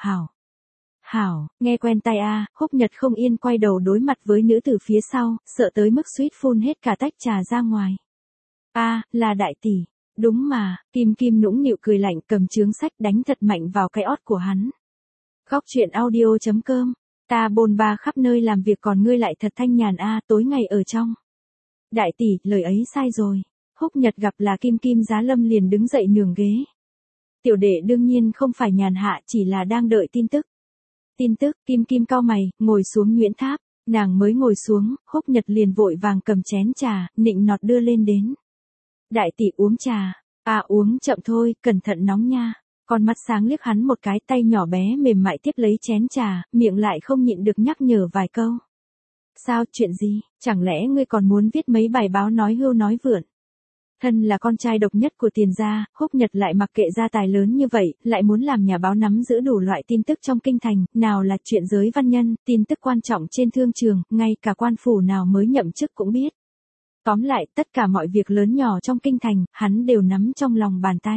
hảo, nghe quen tai a. Húc Nhật không yên quay đầu đối mặt với nữ tử phía sau, sợ tới mức suýt phun hết cả tách trà ra ngoài. Là đại tỷ. Đúng mà, Kim Kim nũng nịu cười lạnh, cầm chướng sách đánh thật mạnh vào cái ót của hắn. Khóc chuyện audio.com. Ta bôn ba khắp nơi làm việc còn ngươi lại thật thanh nhàn a, tối ngày ở trong. Đại tỷ, lời ấy sai rồi. Húc Nhật gặp là Kim Kim Giá Lâm liền đứng dậy nhường ghế. Tiểu đệ đương nhiên không phải nhàn hạ, chỉ là đang đợi tin tức. Tin tức, Kim Kim cau mày, ngồi xuống nhuyễn tháp. Nàng mới ngồi xuống, Húc Nhật liền vội vàng cầm chén trà, nịnh nọt đưa lên đến. Đại tỷ uống trà. Uống chậm thôi, cẩn thận nóng nha. Con mắt sáng liếc hắn một cái, tay nhỏ bé mềm mại tiếp lấy chén trà, miệng lại không nhịn được nhắc nhở vài câu. Sao, chuyện gì, chẳng lẽ ngươi còn muốn viết mấy bài báo nói hưu nói vượn? Thân là con trai độc nhất của Tiền gia, Húc Nhật lại mặc kệ gia tài lớn như vậy, lại muốn làm nhà báo nắm giữ đủ loại tin tức trong kinh thành, nào là chuyện giới văn nhân, tin tức quan trọng trên thương trường, ngay cả quan phủ nào mới nhậm chức cũng biết. Tóm lại, tất cả mọi việc lớn nhỏ trong kinh thành, hắn đều nắm trong lòng bàn tay.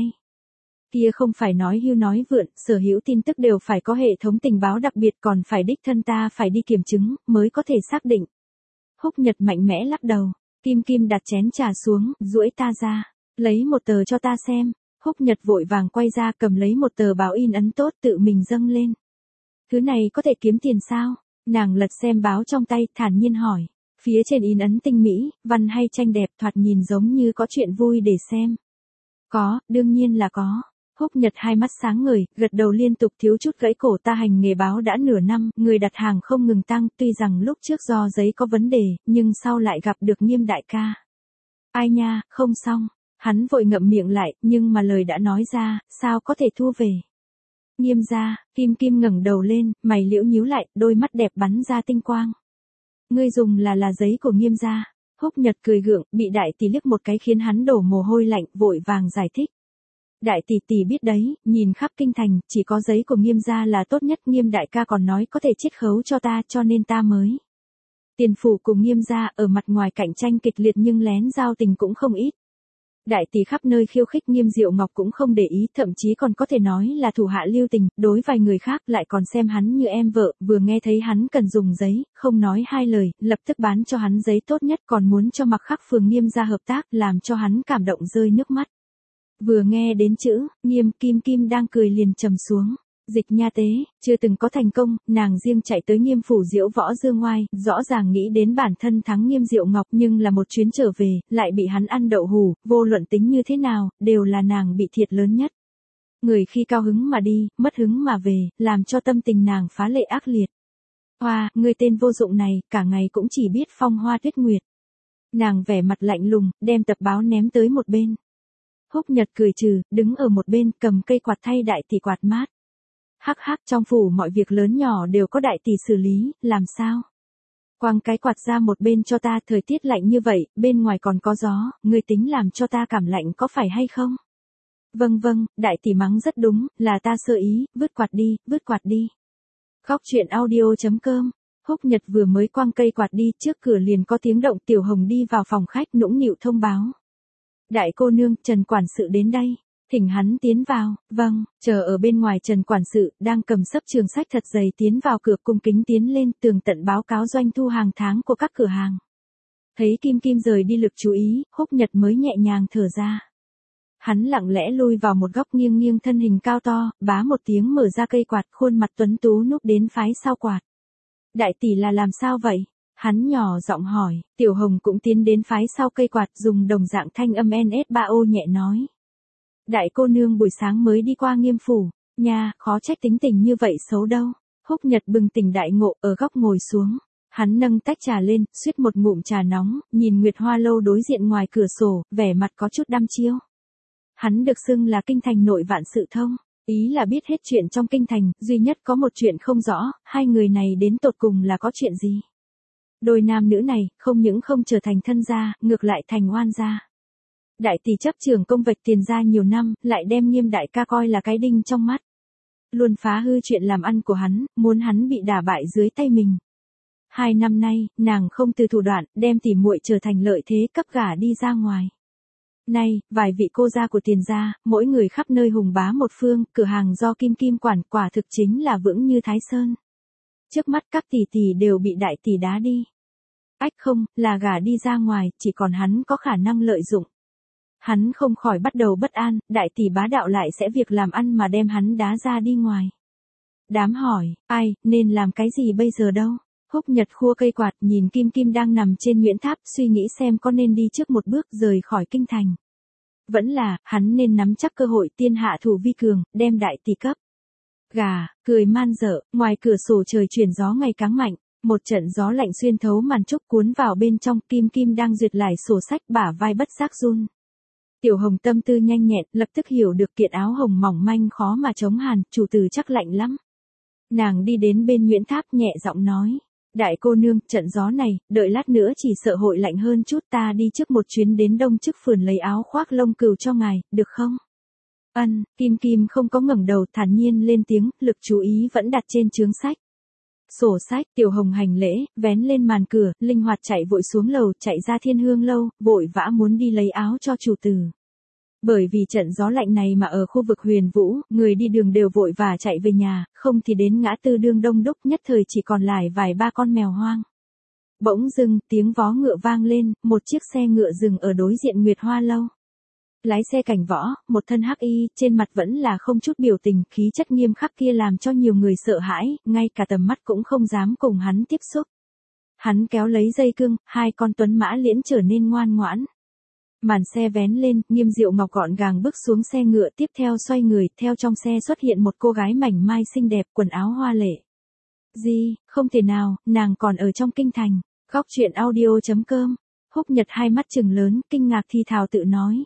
Kia không phải nói hưu nói vượn, sở hữu tin tức đều phải có hệ thống tình báo đặc biệt, còn phải đích thân ta phải đi kiểm chứng, mới có thể xác định. Húc Nhật mạnh mẽ lắc đầu. Kim Kim đặt chén trà xuống, duỗi ta ra. Lấy một tờ cho ta xem. Húc Nhật vội vàng quay ra cầm lấy một tờ báo in ấn tốt tự mình dâng lên. Thứ này có thể kiếm tiền sao? Nàng lật xem báo trong tay, thản nhiên hỏi. Phía trên in ấn tinh mỹ, văn hay tranh đẹp, thoạt nhìn giống như có chuyện vui để xem. Có, đương nhiên là có. Húc Nhật hai mắt sáng ngời, gật đầu liên tục, thiếu chút gãy cổ. Ta hành nghề báo đã nửa năm, người đặt hàng không ngừng tăng, tuy rằng lúc trước do giấy có vấn đề, nhưng sau lại gặp được Nghiêm đại ca. Ai nha, không xong. Hắn vội ngậm miệng lại, nhưng mà lời đã nói ra, sao có thể thu về. Nghiêm gia, Kim Kim ngẩng đầu lên, mày liễu nhíu lại, đôi mắt đẹp bắn ra tinh quang. Ngươi dùng là giấy của Nghiêm gia. Húc Nhật cười gượng, bị đại tỷ liếc một cái khiến hắn đổ mồ hôi lạnh, vội vàng giải thích. Đại tỷ tỷ biết đấy, nhìn khắp kinh thành, chỉ có giấy của Nghiêm gia là tốt nhất, Nghiêm đại ca còn nói có thể chiết khấu cho ta, cho nên ta mới. Tiền phủ cùng Nghiêm gia ở mặt ngoài cạnh tranh kịch liệt nhưng lén giao tình cũng không ít. Đại tỷ khắp nơi khiêu khích Nghiêm Diệu Ngọc cũng không để ý, thậm chí còn có thể nói là thủ hạ lưu tình, đối vài người khác lại còn xem hắn như em vợ, vừa nghe thấy hắn cần dùng giấy, không nói hai lời, lập tức bán cho hắn giấy tốt nhất, còn muốn cho Mặc Khắc phường Nghiêm gia hợp tác, làm cho hắn cảm động rơi nước mắt. Vừa nghe đến chữ, Nghiêm, Kim Kim đang cười liền trầm xuống. Dịch nha tế, chưa từng có thành công, nàng riêng chạy tới Nghiêm phủ diễu võ dương ngoai, rõ ràng nghĩ đến bản thân thắng Nghiêm Diệu Ngọc, nhưng là một chuyến trở về, lại bị hắn ăn đậu hủ, vô luận tính như thế nào, đều là nàng bị thiệt lớn nhất. Người khi cao hứng mà đi, mất hứng mà về, làm cho tâm tình nàng phá lệ ác liệt. Hoa, người tên vô dụng này, cả ngày cũng chỉ biết phong hoa tuyết nguyệt. Nàng vẻ mặt lạnh lùng, đem tập báo ném tới một bên. Húc Nhật cười trừ, đứng ở một bên, cầm cây quạt thay đại tỷ quạt mát. Hắc hắc, trong phủ mọi việc lớn nhỏ đều có đại tỷ xử lý, làm sao? Quăng cái quạt ra một bên cho ta, thời tiết lạnh như vậy, bên ngoài còn có gió, ngươi tính làm cho ta cảm lạnh có phải hay không? Vâng vâng, đại tỷ mắng rất đúng, là ta sơ ý, vứt quạt đi, vứt quạt đi. Góc truyện audio.com. Húc Nhật vừa mới quăng cây quạt đi, trước cửa liền có tiếng động, Tiểu Hồng đi vào phòng khách nũng nịu thông báo. Đại cô nương, Trần quản sự đến đây. Thỉnh hắn tiến vào. Vâng, chờ ở bên ngoài. Trần quản sự đang cầm sấp trường sách thật dày tiến vào cửa, cung kính tiến lên, tường tận báo cáo doanh thu hàng tháng của các cửa hàng. Thấy Kim Kim rời đi lực chú ý, Húc Nhật mới nhẹ nhàng thở ra. Hắn lặng lẽ lui vào một góc, nghiêng nghiêng thân hình cao to, bá một tiếng mở ra cây quạt, khuôn mặt tuấn tú núp đến phái sau quạt. Đại tỷ là làm sao vậy? Hắn nhỏ giọng hỏi. Tiểu Hồng cũng tiến đến phái sau cây quạt, dùng đồng dạng thanh âm NS3O nhẹ nói. Đại cô nương buổi sáng mới đi qua Nghiêm phủ, nha, khó trách tính tình như vậy xấu đâu. Húc Nhật bừng tỉnh đại ngộ, ở góc ngồi xuống. Hắn nâng tách trà lên, suýt một ngụm trà nóng, nhìn Nguyệt Hoa lâu đối diện ngoài cửa sổ, vẻ mặt có chút đăm chiêu. Hắn được xưng là kinh thành nội vạn sự thông, ý là biết hết chuyện trong kinh thành, duy nhất có một chuyện không rõ, hai người này đến tột cùng là có chuyện gì. Đôi nam nữ này, không những không trở thành thân gia, ngược lại thành oan gia. Đại tỷ chấp trưởng công vạch Tiền gia nhiều năm, lại đem Nghiêm đại ca coi là cái đinh trong mắt. Luôn phá hư chuyện làm ăn của hắn, muốn hắn bị đả bại dưới tay mình. 2 năm nay, nàng không từ thủ đoạn, đem tỉ muội trở thành lợi thế cấp gả đi ra ngoài. Nay, vài vị cô gia của Tiền gia, mỗi người khắp nơi hùng bá một phương, cửa hàng do Kim Kim quản, quả thực chính là vững như Thái Sơn. Trước mắt các tỷ tỷ đều bị đại tỷ đá đi. Ách không, là gả đi ra ngoài, chỉ còn hắn có khả năng lợi dụng. Hắn không khỏi bắt đầu bất an, đại tỷ bá đạo lại sẽ việc làm ăn mà đem hắn đá ra đi ngoài. Đám hỏi, ai, nên làm cái gì bây giờ đâu? Húc Nhật khua cây quạt, nhìn Kim Kim đang nằm trên Nguyễn Tháp, suy nghĩ xem có nên đi trước một bước rời khỏi kinh thành. Vẫn là, hắn nên nắm chắc cơ hội tiên hạ thủ vi cường, đem đại tỷ cấp. Gà, cười man dợ, ngoài cửa sổ trời chuyển gió ngày càng mạnh, một trận gió lạnh xuyên thấu màn trúc cuốn vào bên trong, Kim Kim đang duyệt lại sổ sách, bả vai bất giác run. Tiểu Hồng tâm tư nhanh nhẹn, lập tức hiểu được kiện áo hồng mỏng manh khó mà chống hàn, chủ tử chắc lạnh lắm. Nàng đi đến bên Nguyễn Tháp nhẹ giọng nói. Đại cô nương, trận gió này, đợi lát nữa chỉ sợ hội lạnh hơn chút, ta đi trước một chuyến đến Đông Chức Phường lấy áo khoác lông cừu cho ngài, được không? Ân, Kim Kim không có ngẩng đầu, thản nhiên lên tiếng, lực chú ý vẫn đặt trên chướng sách. Sổ sách. Tiểu Hồng hành lễ, vén lên màn cửa, linh hoạt chạy vội xuống lầu, chạy ra Thiên Hương lâu, vội vã muốn đi lấy áo cho chủ tử. Bởi vì trận gió lạnh này mà ở khu vực Huyền Vũ, người đi đường đều vội vã chạy về nhà, không thì đến ngã tư đường đông đúc, nhất thời chỉ còn lại vài ba con mèo hoang. Bỗng dưng, tiếng vó ngựa vang lên, một chiếc xe ngựa dừng ở đối diện Nguyệt Hoa lâu. Lái xe Cảnh Võ, một thân hắc y, trên mặt vẫn là không chút biểu tình, khí chất nghiêm khắc kia làm cho nhiều người sợ hãi, ngay cả tầm mắt cũng không dám cùng hắn tiếp xúc. Hắn kéo lấy dây cương, hai con tuấn mã liễn trở nên ngoan ngoãn. Màn xe vén lên, Nghiêm Diệu Ngọc gọn gàng bước xuống xe ngựa, tiếp theo xoay người, theo trong xe xuất hiện một cô gái mảnh mai xinh đẹp, quần áo hoa lệ. Gì, không thể nào, nàng còn ở trong kinh thành. Góc truyện audio.com. Húc Nhật hai mắt trừng lớn, kinh ngạc thi thào tự nói.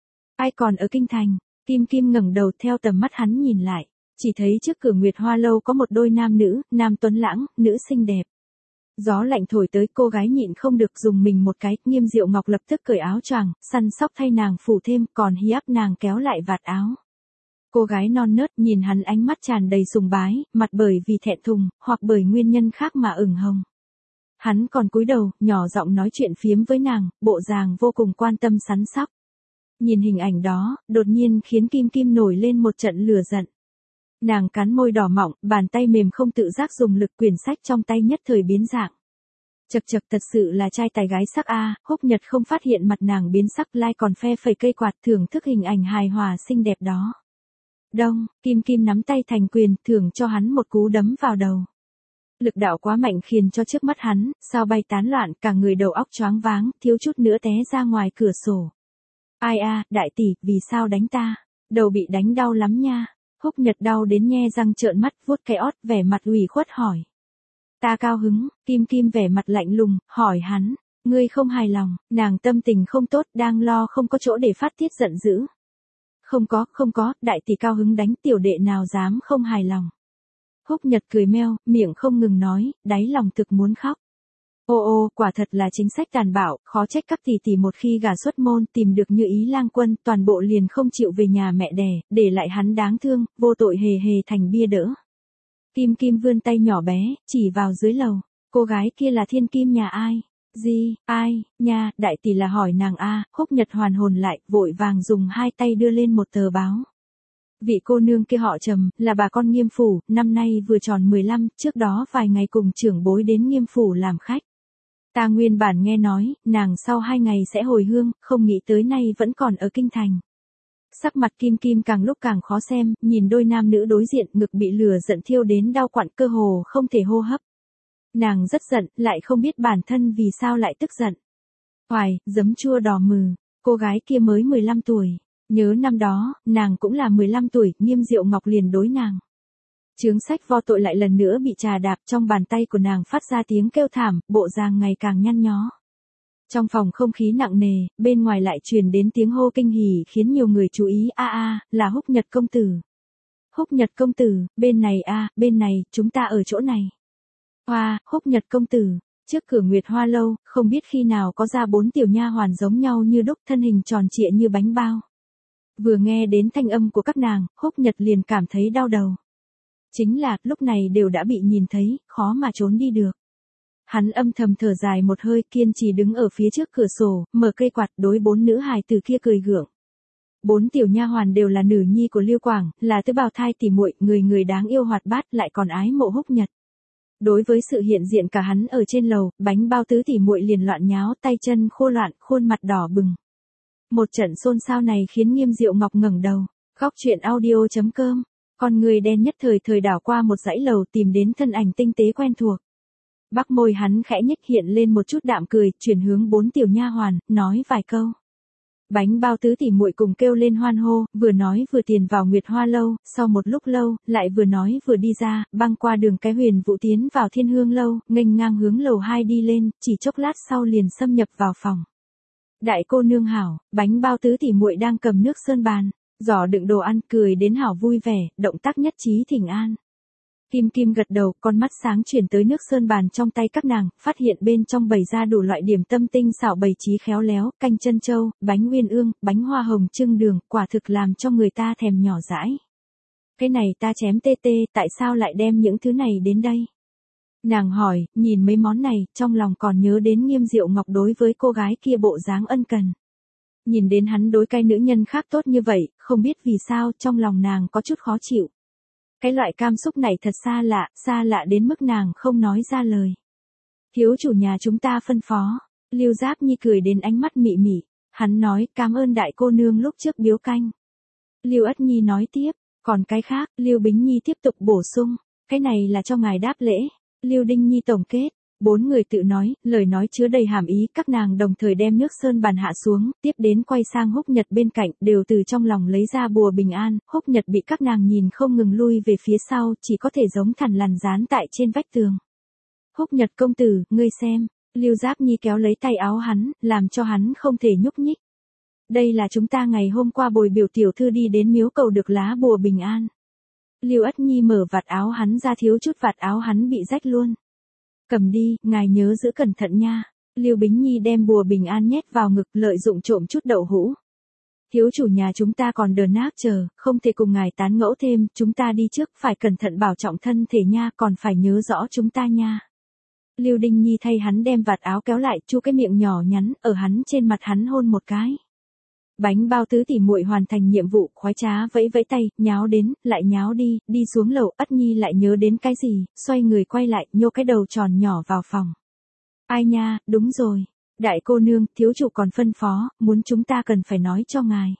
Ai còn ở kinh thành? Kim Kim ngẩng đầu theo tầm mắt hắn nhìn lại, chỉ thấy trước cửa Nguyệt Hoa lâu có một đôi nam nữ, nam tuấn lãng, nữ xinh đẹp. Gió lạnh thổi tới, cô gái nhịn không được dùng mình một cái, Nghiêm Diệu Ngọc lập tức cởi áo choàng, săn sóc thay nàng phủ thêm, còn hi áp nàng kéo lại vạt áo. Cô gái non nớt nhìn hắn ánh mắt tràn đầy sùng bái, mặt bởi vì thẹn thùng, hoặc bởi nguyên nhân khác mà ửng hồng. Hắn còn cúi đầu, nhỏ giọng nói chuyện phiếm với nàng, bộ dáng vô cùng quan tâm săn sóc. Nhìn hình ảnh đó, đột nhiên khiến Kim Kim nổi lên một trận lửa giận. Nàng cắn môi đỏ mọng, bàn tay mềm không tự giác dùng lực, quyển sách trong tay nhất thời biến dạng. Chật chật, thật sự là trai tài gái sắc a. Húc Nhật không phát hiện mặt nàng biến sắc, lai còn phe phẩy cây quạt thưởng thức hình ảnh hài hòa xinh đẹp đó. Đông, Kim Kim nắm tay thành quyền, thưởng cho hắn một cú đấm vào đầu. Lực đạo quá mạnh khiến cho trước mắt hắn, sao bay tán loạn, cả người đầu óc choáng váng, thiếu chút nữa té ra ngoài cửa sổ. Ai a, đại tỷ, vì sao đánh ta? Đầu bị đánh đau lắm nha. Húc Nhật đau đến nhe răng trợn mắt, vuốt cái ót, vẻ mặt ủy khuất hỏi. Ta cao hứng. Kim Kim vẻ mặt lạnh lùng, hỏi hắn. Ngươi không hài lòng? Nàng tâm tình không tốt, đang lo không có chỗ để phát tiết giận dữ. Không có, đại tỷ cao hứng đánh, tiểu đệ nào dám không hài lòng. Húc Nhật cười meo, miệng không ngừng nói, đáy lòng thực muốn khóc. Ô, quả thật là chính sách tàn bạo, khó trách các tỷ tỷ một khi gả xuất môn tìm được Như Ý lang quân, toàn bộ liền không chịu về nhà mẹ đẻ, để lại hắn đáng thương, vô tội hề hề thành bia đỡ. Kim Kim vươn tay nhỏ bé, chỉ vào dưới lầu, cô gái kia là thiên kim nhà ai? Gì, ai, nha, đại tỷ là hỏi nàng a. Húc Nhật hoàn hồn lại, vội vàng dùng hai tay đưa lên một tờ báo. Vị cô nương kia họ Trầm, là bà con Nghiêm phủ, năm nay vừa tròn 15, trước đó vài ngày cùng trưởng bối đến Nghiêm phủ làm khách. Ta nguyên bản nghe nói, nàng sau 2 ngày sẽ hồi hương, không nghĩ tới nay vẫn còn ở kinh thành. Sắc mặt Kim Kim càng lúc càng khó xem, nhìn đôi nam nữ đối diện, ngực bị lửa giận thiêu đến đau quặn, cơ hồ không thể hô hấp. Nàng rất giận, lại không biết bản thân vì sao lại tức giận. Hoài, giấm chua đỏ mừ, cô gái kia mới 15 tuổi. Nhớ năm đó, nàng cũng là 15 tuổi, Nghiêm Diệu Ngọc liền đối nàng. Chướng sách vo tội lại lần nữa bị trà đạp, trong bàn tay của nàng phát ra tiếng kêu thảm, bộ dạng ngày càng nhăn nhó. Trong phòng không khí nặng nề, bên ngoài lại truyền đến tiếng hô kinh hỉ khiến nhiều người chú ý, là Húc Nhật công tử. Húc Nhật công tử, bên này bên này, chúng ta ở chỗ này. Húc Nhật công tử, trước cửa Nguyệt Hoa lâu, không biết khi nào có ra 4 tiểu nha hoàn giống nhau như đúc, thân hình tròn trịa như bánh bao. Vừa nghe đến thanh âm của các nàng, Húc Nhật liền cảm thấy đau đầu. Chính là, lúc này đều đã bị nhìn thấy, khó mà trốn đi được. Hắn âm thầm thở dài một hơi, kiên trì đứng ở phía trước cửa sổ, mở cây quạt, đối 4 nữ hài từ kia cười gượng. 4 tiểu nha hoàn đều là nữ nhi của Lưu Quảng, là tứ bào thai tỉ muội, người đáng yêu hoạt bát, lại còn ái mộ Húc Nhật. Đối với sự hiện diện cả hắn ở trên lầu, bánh bao tứ tỉ muội liền loạn nháo, tay chân khô loạn, khuôn mặt đỏ bừng. Một trận xôn xao này khiến Nghiêm Diệu Ngọc ngẩng đầu. Góc truyện audio.com. Con người đen nhất thời đảo qua một dãy lầu, tìm đến thân ảnh tinh tế quen thuộc. Bắc môi hắn khẽ nhếch hiện lên một chút đạm cười, chuyển hướng 4 tiểu nha hoàn, nói vài câu. Bánh bao tứ tỉ muội cùng kêu lên hoan hô, vừa nói vừa tiền vào Nguyệt Hoa lâu, sau một lúc lâu, lại vừa nói vừa đi ra, băng qua đường cái Huyền Vũ tiến vào Thiên Hương lâu, nghênh ngang hướng lầu 2 đi lên, chỉ chốc lát sau liền xâm nhập vào phòng. Đại cô nương hảo, bánh bao tứ tỷ muội đang cầm nước sơn bàn, giỏ đựng đồ ăn cười đến hảo vui vẻ, động tác nhất trí thỉnh an. Kim Kim gật đầu, con mắt sáng chuyển tới nước sơn bàn trong tay các nàng, phát hiện bên trong bày ra đủ loại điểm tâm tinh xảo bày trí khéo léo, canh chân châu, bánh uyên ương, bánh hoa hồng trưng đường, quả thực làm cho người ta thèm nhỏ dãi. Cái này ta chém tê tê, tại sao lại đem những thứ này đến đây? Nàng hỏi, nhìn mấy món này, trong lòng còn nhớ đến Nghiêm Diệu Ngọc đối với cô gái kia bộ dáng ân cần. Nhìn đến hắn đối cái nữ nhân khác tốt như vậy, không biết vì sao trong lòng nàng có chút khó chịu. Cái loại cảm xúc này thật xa lạ đến mức nàng không nói ra lời. Thiếu chủ nhà chúng ta phân phó, Lưu Giáp Nhi cười đến ánh mắt mị mị, hắn nói cảm ơn đại cô nương lúc trước biếu canh. Lưu Ất Nhi nói tiếp, còn cái khác, Lưu Bính Nhi tiếp tục bổ sung, cái này là cho ngài đáp lễ. Lưu Đinh Nhi tổng kết, bốn người tự nói, lời nói chứa đầy hàm ý, các nàng đồng thời đem nước sơn bàn hạ xuống, tiếp đến quay sang Húc Nhật bên cạnh, đều từ trong lòng lấy ra bùa bình an, Húc Nhật bị các nàng nhìn không ngừng lui về phía sau, chỉ có thể giống thằn lằn dán tại trên vách tường. Húc Nhật công tử, ngươi xem, Lưu Giáp Nhi kéo lấy tay áo hắn, làm cho hắn không thể nhúc nhích. Đây là chúng ta ngày hôm qua bồi biểu tiểu thư đi đến miếu cầu được lá bùa bình an. Lưu Ất Nhi mở vạt áo hắn ra, thiếu chút vạt áo hắn bị rách luôn. Cầm đi, ngài nhớ giữ cẩn thận nha. Lưu Bính Nhi đem bùa bình an nhét vào ngực, lợi dụng trộm chút đậu hũ. Thiếu chủ nhà chúng ta còn đờn ác chờ, không thể cùng ngài tán ngẫu thêm, chúng ta đi trước, phải cẩn thận bảo trọng thân thể nha, còn phải nhớ rõ chúng ta nha. Lưu Đinh Nhi thay hắn đem vạt áo kéo lại, chu cái miệng nhỏ nhắn, ở hắn trên mặt hắn hôn một cái. Bánh bao tứ tỷ muội hoàn thành nhiệm vụ, khoái trá vẫy vẫy tay, nháo đến, lại nháo đi, đi xuống lầu, Ất Nhi lại nhớ đến cái gì, xoay người quay lại, nhô cái đầu tròn nhỏ vào phòng. Ai nha, đúng rồi. Đại cô nương, thiếu chủ còn phân phó, muốn chúng ta cần phải nói cho ngài.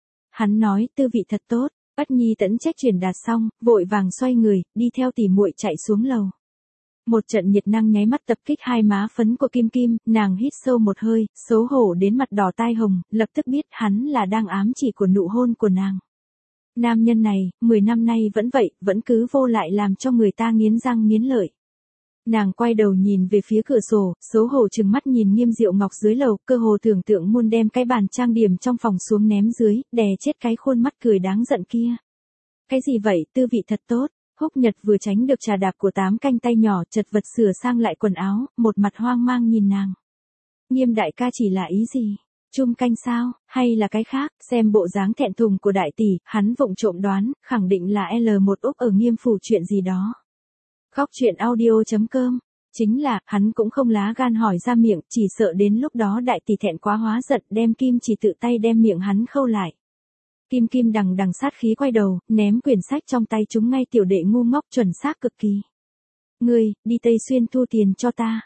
Hắn nói, tư vị thật tốt, Ất Nhi tẫn trách truyền đạt xong, vội vàng xoay người, đi theo tỷ muội chạy xuống lầu. Một trận nhiệt năng nháy mắt tập kích hai má phấn của Kim Kim, nàng hít sâu một hơi, xấu hổ đến mặt đỏ tai hồng, lập tức biết hắn là đang ám chỉ của nụ hôn của nàng. Nam nhân này, 10 năm nay vẫn vậy, vẫn cứ vô lại làm cho người ta nghiến răng nghiến lợi. Nàng quay đầu nhìn về phía cửa sổ, xấu hổ trừng mắt nhìn Nghiêm Diệu Ngọc dưới lầu, cơ hồ tưởng tượng muôn đem cái bàn trang điểm trong phòng xuống ném dưới, đè chết cái khuôn mắt cười đáng giận kia. Cái gì vậy, tư vị thật tốt. Húc Nhật vừa tránh được trà đạp của Tám Canh tay nhỏ, chật vật sửa sang lại quần áo, một mặt hoang mang nhìn nàng. Nghiêm đại ca chỉ là ý gì? Chung canh sao, hay là cái khác? Xem bộ dáng thẹn thùng của đại tỷ, hắn vụng trộm đoán, khẳng định là L1 Úc ở Nghiêm phủ chuyện gì đó. Khóc chuyện audio.com. Chính là, hắn cũng không lá gan hỏi ra miệng, chỉ sợ đến lúc đó đại tỷ thẹn quá hóa giận, đem kim chỉ tự tay đem miệng hắn khâu lại. Kim Kim đằng đằng sát khí quay đầu, ném quyển sách trong tay chúng ngay tiểu đệ ngu ngốc chuẩn xác cực kỳ. Ngươi, đi Tây Xuyên thu tiền cho ta.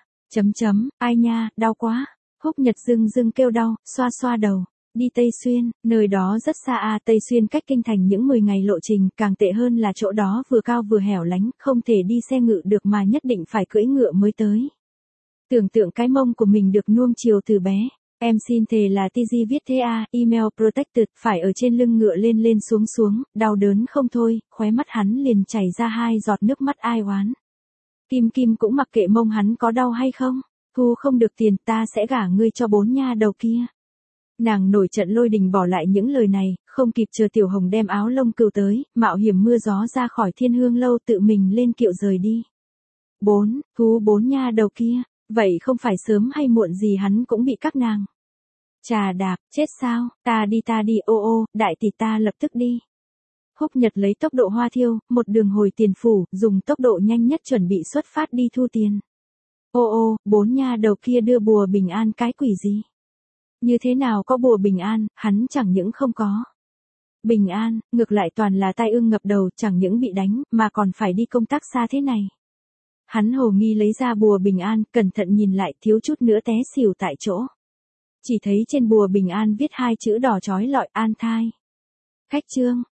Ai nha, đau quá. Húc Nhật dưng kêu đau, xoa xoa đầu. Đi Tây Xuyên, nơi đó rất xa à, Tây Xuyên cách kinh thành những 10 ngày lộ trình, càng tệ hơn là chỗ đó vừa cao vừa hẻo lánh, không thể đi xe ngựa được mà nhất định phải cưỡi ngựa mới tới. Tưởng tượng cái mông của mình được nuông chiều từ bé. Em xin thề là TG viết thế à, email protected, phải ở trên lưng ngựa lên xuống, đau đớn không thôi, khóe mắt hắn liền chảy ra 2 giọt nước mắt ai oán. Kim Kim cũng mặc kệ mông hắn có đau hay không, thu không được tiền ta sẽ gả ngươi cho 4 nha đầu kia. Nàng nổi trận lôi đình bỏ lại những lời này, không kịp chờ Tiểu Hồng đem áo lông cừu tới, mạo hiểm mưa gió ra khỏi Thiên Hương lâu tự mình lên kiệu rời đi. 4 nha đầu kia, vậy không phải sớm hay muộn gì hắn cũng bị các nàng trà đạp, chết sao, ta đi, ô, đại tỷ ta lập tức đi. Húc Nhật lấy tốc độ hoa thiêu, một đường hồi tiền phủ, dùng tốc độ nhanh nhất chuẩn bị xuất phát đi thu tiền. Ô, 4 nha đầu kia đưa bùa bình an cái quỷ gì? Như thế nào có bùa bình an, hắn chẳng những không có bình an, ngược lại toàn là tai ương ngập đầu, chẳng những bị đánh, mà còn phải đi công tác xa thế này. Hắn hồ nghi lấy ra bùa bình an, cẩn thận nhìn lại, thiếu chút nữa té xỉu tại chỗ. Chỉ thấy trên bùa bình an viết 2 chữ đỏ chói lọi, an thai. Khách trương,